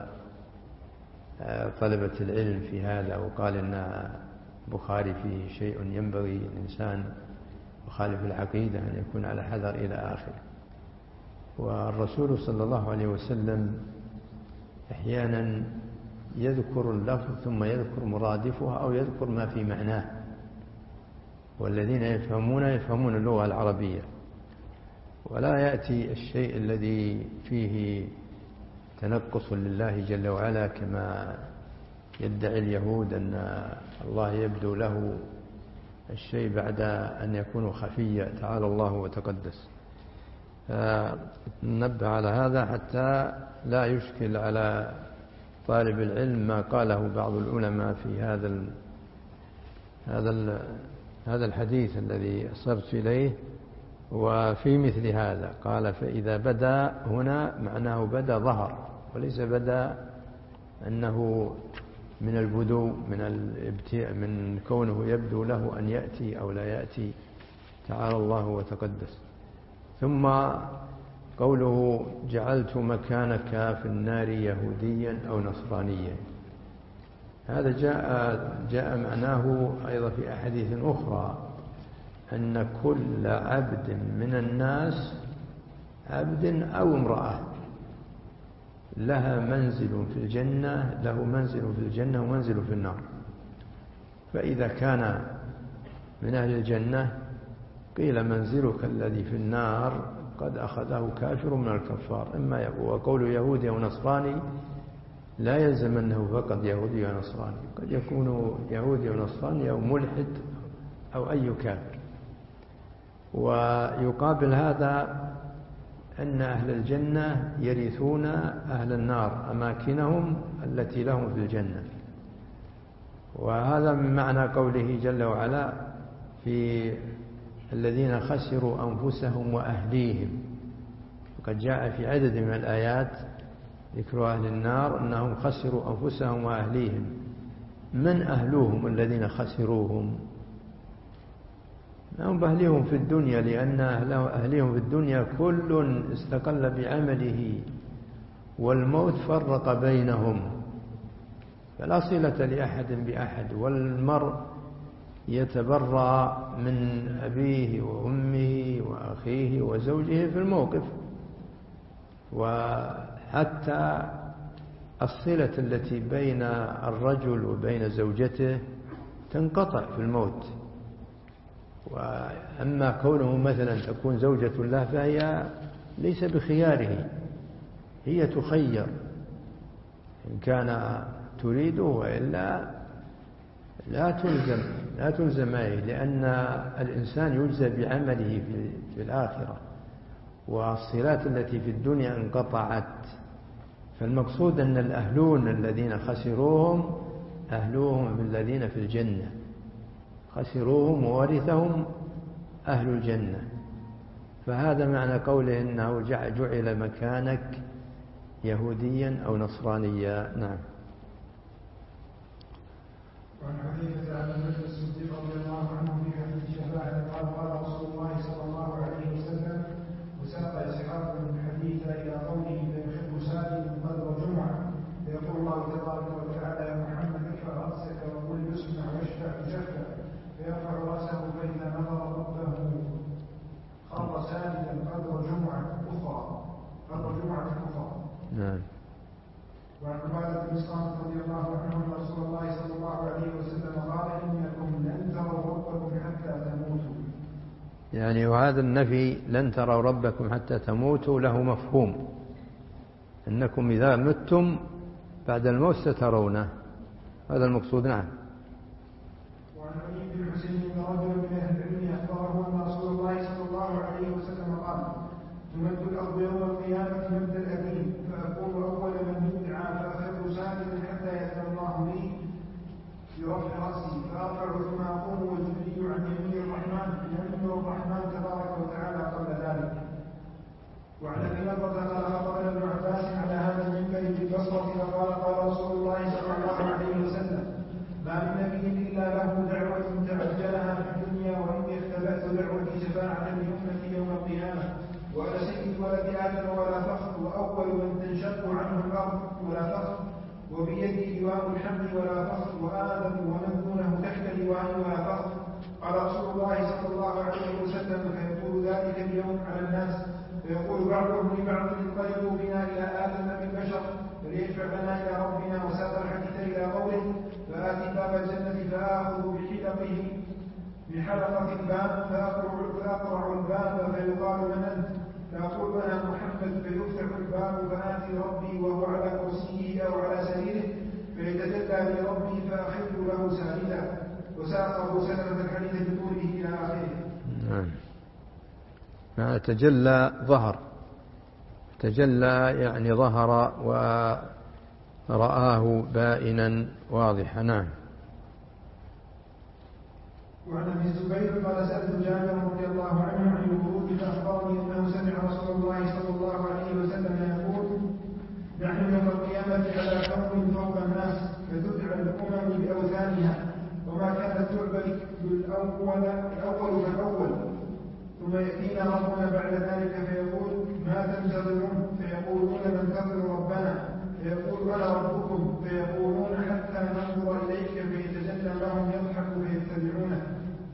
طلبة العلم في هذا، وقال إن البخاري فيه شيء ينبغي الإنسان وخالف العقيدة أن يكون على حذر إلى آخره. والرسول صلى الله عليه وسلم أحيانا يذكر اللفظ ثم يذكر مرادفها أو يذكر ما في معناه، والذين يفهمون يفهمون اللغة العربية، ولا يأتي الشيء الذي فيه تنقص لله جل وعلا كما يدعي اليهود أن الله يبدو له الشيء بعد أن يكون خفيا، تعالى الله وتقدس. فننبه على هذا حتى لا يشكل على طالب العلم ما قاله بعض العلماء في هذا ال هذا ال هذا الحديث الذي أصرت إليه. وفي مثل هذا قال: فإذا بدا، هنا معناه بدا ظهر، وليس بدا أنه من البدو، من الابتياء، من كونه يبدو له أن يأتي أو لا يأتي، تعالى الله وتقدس. ثم قوله: جعلت مكانك في النار يهوديا أو نصرانيا، هذا جاء جاء معناه أيضا في أحاديث أخرى أن كل عبد من الناس، عبد أو امرأة، لها منزل في الجنة، له منزل في الجنة ومنزل في النار. فإذا كان من أهل الجنة قيل: منزلك الذي في النار قد أخذه كافر من الكفار. إما وقول يهودي أو نصراني لا يلزم أنه فقط يهودي أو نصراني، قد يكون يهودي أو نصراني أو ملحد أو أي كافر. ويقابل هذا أن أهل الجنة يرثون أهل النار أماكنهم التي لهم في الجنة. وهذا من معنى قوله جل وعلا في الذين خسروا أنفسهم وأهليهم. وقد جاء في عدد من الآيات ذكر أهل النار أنهم خسروا أنفسهم وأهليهم. من أهلوهم الذين خسروهم؟ هم بأهلهم في الدنيا، لأن أهلهم في الدنيا كل استقل بعمله، والموت فرق بينهم، فلا صلة لأحد بأحد. والمرء يتبرأ من أبيه وأمه وأخيه وزوجه في الموقف، وحتى الصلة التي بين الرجل وبين زوجته تنقطع في الموت. وأما كونه مثلا تكون زوجة له فهي ليس بخياره، هي تخير إن كان تريده، وإلا لا تلزم لا تلزم عليه، لأن الإنسان يجزى بعمله في الآخرة، والصلات التي في الدنيا انقطعت. فالمقصود أن الأهلون الذين خسروهم أهلوهم الذين في الجنة، خسروهم وورثهم أهل الجنة. فهذا معنى قوله إنه جعل مكانك يهوديا أو نصرانيا. نعم. وعن حذيفة عن النبي الصديق رضي الله عنه في حديث الشفاعة قال: قال رسول الله صلى الله عليه وسلم: وساق إسحاق بن حديث إلى قوله: فيحب سالم قدر جمعة، فيقول الله تبارك وتعالى: يا محمد ارفع رأسك وقل يسمع واشفع تشفع، فيرفع رأسه فإذا نظر ربه خر سالما قدر جمعة أخرى قدر جمعة أخرى. نعم. وعن عبادة بن صامت رضي الله عنه أن رسول الله صلى الله عليه وسلم قال: إنكم لن تروا ربكم حتى تموتوا. يعني وهذا النفي لن تروا ربكم حتى تموتوا له مفهوم، أنكم إذا متم بعد الموت سترونه، هذا المقصود. نعم. وعن علي بن حسين بن رجل من أهل العلم أخبره أن رسول الله صلى الله عليه وسلم قال: تمد الأرض يوم القيامة مد الأبين، فأكون أول من يدعى فأخذ ساجدا حتى يأذن الله لي برفع رأسي، فأرفع ثم أقوم وجبريل عن يمين الرحمن يمين الرحمن تبارك وتعالى قبل ذلك. وعن ابي بكر قال: خطبنا ابن عباس على هذا المنبر بالبصره فقال: قال رسول الله صلى الله عليه وسلم: ما من نبي الا له دعوه تعجلها في الدنيا، واني اختبأت دعوتي شفاعه لامتي يوم القيامه، وانا سيد ولد ادم ولا فخر، واول من تنشق عنه الارض ولا فخر، وبيدي لواء الحمد ولا فخر، وادم ومن دونه تحت لواء ولا فخر. قال رسول الله صلى الله عليه وسلم: فيقول ذلك اليوم على الناس، فيقول بعضهم لبعض: انطلقوا بنا الى ادم من بشر، فليشفع لنا الى ربنا. وساق الحديث الى قوله: فاتي باب الجنه فاخذ بحلقه بحلقه الباب فاقرع الباب فيقال: من انت؟ فاقول: انا محمد. فيفتح الباب فاتي ربي وهو على كرسيه او على سريره، فيتجلى لربي فاخذ له ساجدا. وساقه سلمة الحديث بطوله الى اخره. نعم. تجلى ظهر، تجلى يعني ظهر ورآه بائنا واضحا. نعم. وعن ابي الزبير قال: سألت جابر رضي الله عنه عن الورود فأخبرني أنه سمع رسول الله صلى الله عليه وسلم يقول: نحن يوم القيامة على قوم فوق الناس، فتدعى الأمم بأوثانها، وما كانت تعبد الأول الأول فالأول. ثم يأتينا ربنا بعد ذلك فيقول: ما تنتظرون؟ فيقولون: ننتظر ربنا. فيقول: أنا ربكم. فيقولون: حتى ننظر إليك. فيتجلى لهم يضحك فيتبعونه.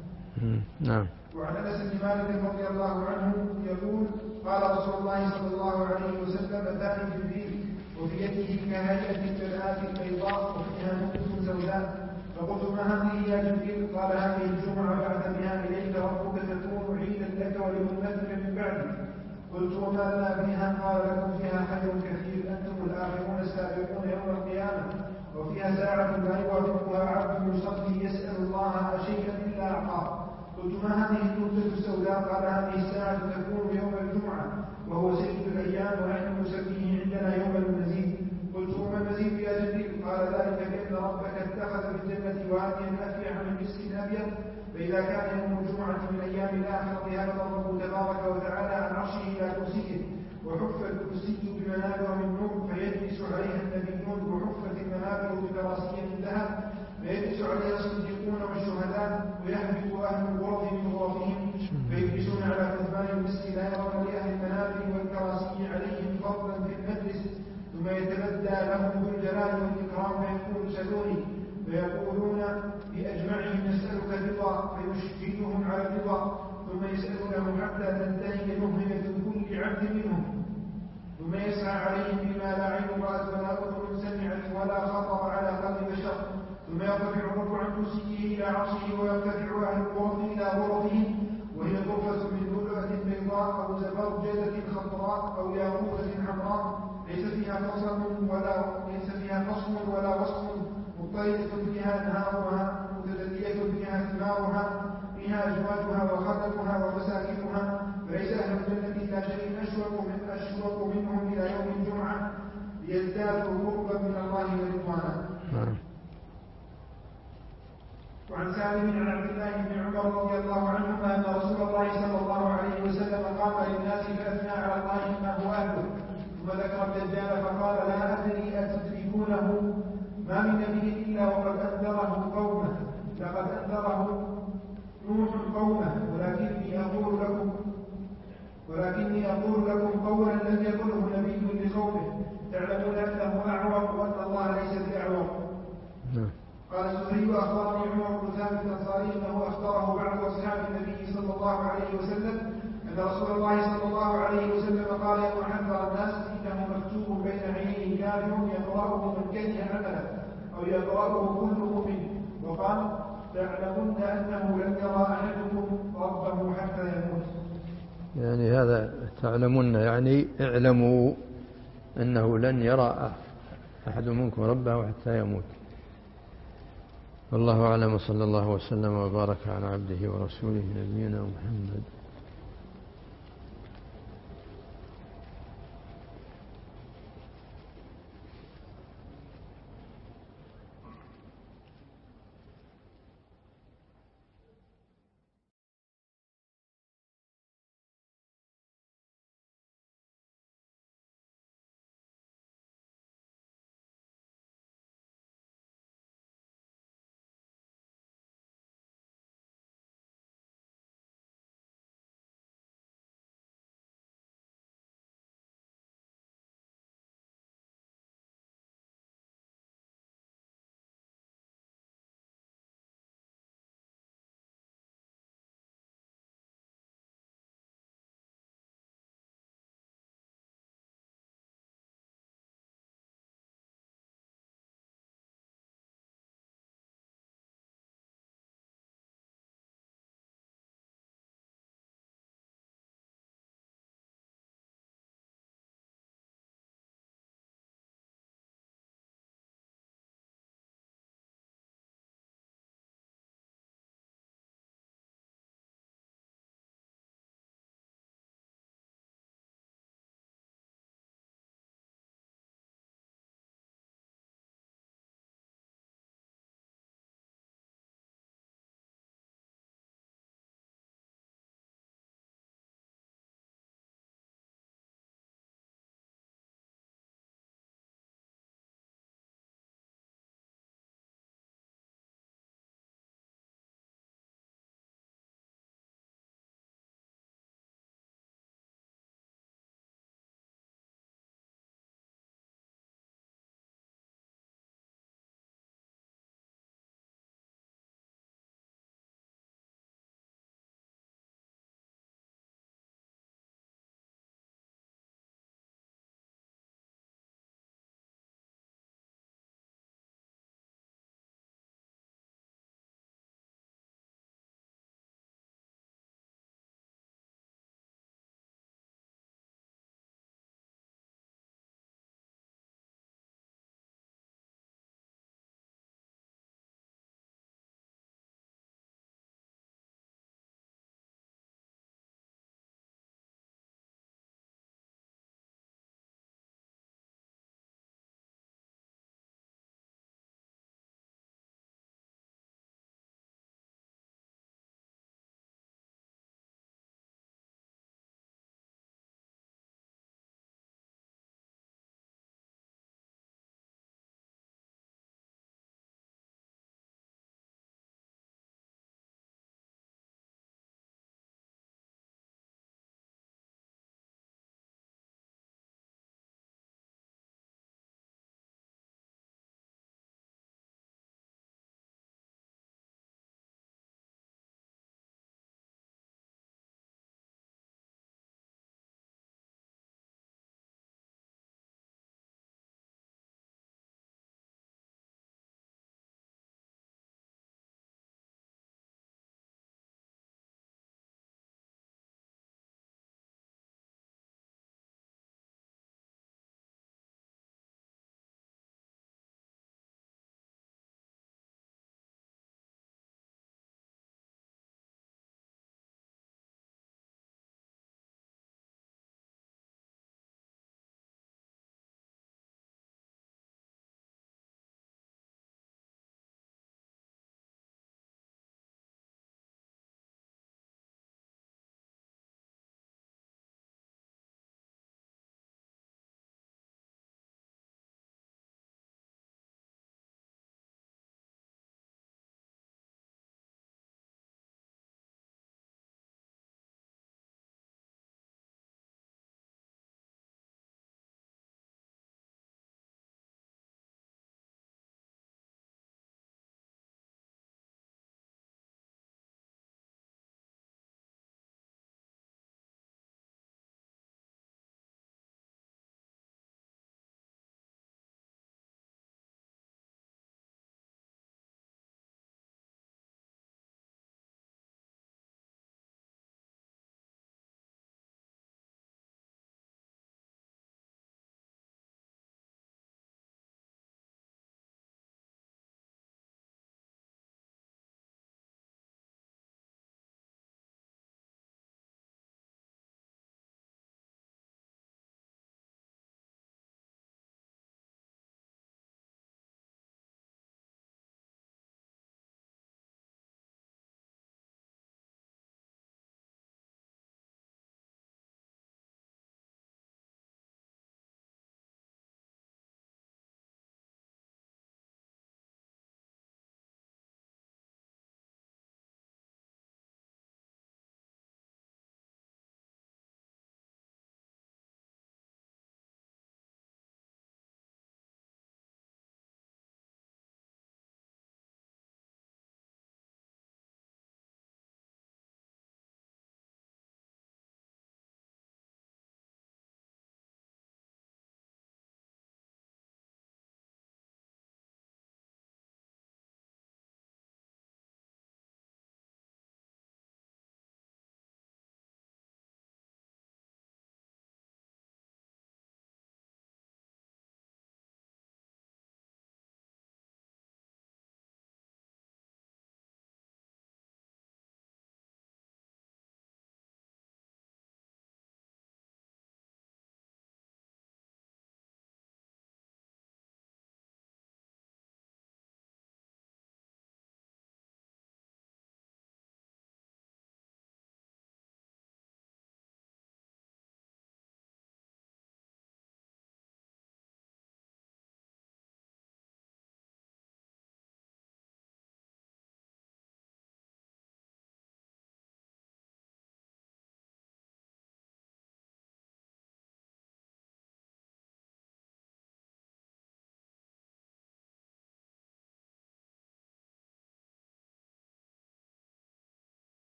نعم. وعن أنس بن مالك رضي الله عنه يقول: قال رسول الله صلى الله عليه وسلم: أتاني جبريل وفي يده كهيئة المرآة البيضاء وفيها نقطة سوداء، فقلت: ما هذه يا جبريل؟ قال: هذه الجمعة بعث بها إليك ربك تكون عيدا لك ولأمتك من بعدك. قلت: وما لنا فيها؟ قال: لكم فيها خير كثير، أنتم الآخرون السابقون يوم القيامة، وفيها ساعة لا يوافقها عبد يصلي يسأل الله شيئا إلا أعطاه. قلت: ما هذه النقطة السوداء؟ قال: هذه الساعة تكون يوم الجمعة، وهو سيد الأيام، ونحن نسميه عندنا يوم المزيد. قلت: وما المزيد يا جبريل؟ قال: ذلك بأن ربك اتخذ في الجنة واديا أفيع من مسك أبيض، فإذا كان يوم الجمعة من أيام الآخرة هبط الرب تبارك وتعالى عن عرشه إلى كرسيه، وحف الكرسي بمنابر من نور، فيجلس عليها النبيون، وحفت المنابر بكراسي من ذهب، فيجلس عليها الصديقون والشهداء، ويهبط أهل الغرف من غرفهم، فيجلسون على كثبان المسك لا يرون لأهل المنابر والكراسي عليهم فضلا في المجلس، ثم يتبدى لهم ذو الجلال والإكرام فيقول: سلوني. فيقولون بأجمعهم: نسألك الرضا، فيشهدهم على الرضا، ثم يسألونه حتى تنتهي مهمة كل عبد منهم، ثم يسعى عليهم بما لا عين رأت ولا أذن سمعت ولا خطر على قلب بشر، ثم يرتفع الرب عن كرسيه إلى عرشه، ويرتفع أهل الغرف إلى غرفهم، وهي غرفة من لؤلؤة بيضاء أو زبرجدة خضراء أو ياقوتة حمراء، ليس فيها فصل ولا ليس فيها فصل ولا وصف، مضطردة فيها أنهارها، متدلية فيها ثمارها، فيها أزواجها وخلقها ومساكنها، فليس أهل الجنة إلا شيء أشوق من أشوق منهم إلى يوم الجمعة ليزدادوا قربا من الله ورضوانا. وعن سالم عن عبد الله بن عمر رضي الله عنهما أن رسول الله صلى الله عليه وسلم قام للناس فأثنى على الله ما هو أهله، ثم ذكر الدجال فقال: لا أدري أتدركونه؟ ما من نبي إلا وقد أنذره قومه، لقد أنذره نوح قومه، ولكني أقول لكم ولكني أقول لكم قولا لم يقله نبي لقومه، تعلمون أنه أعور وأن الله ليس بأعور. قال الزهري: أخبرني عمر بن ثابت الأنصاري أنه أخبره بعض أصحاب النبي صلى الله عليه وسلم أن رسول الله صلى الله عليه وسلم قال: يوم حذر الناس إنه مكتوب بين عينيه كافر يقرأه من كره عمله أو يقرأه كل مؤمن، وقال: تعلمون أنه لم يرى أحدكم ربه حتى يموت. يعني هذا تعلمون يعني اعلموا، أنه لن يرى أحد منكم ربه حتى يموت. والله أعلم، صلى الله وسلم وبارك على عبده ورسوله نبينا محمد.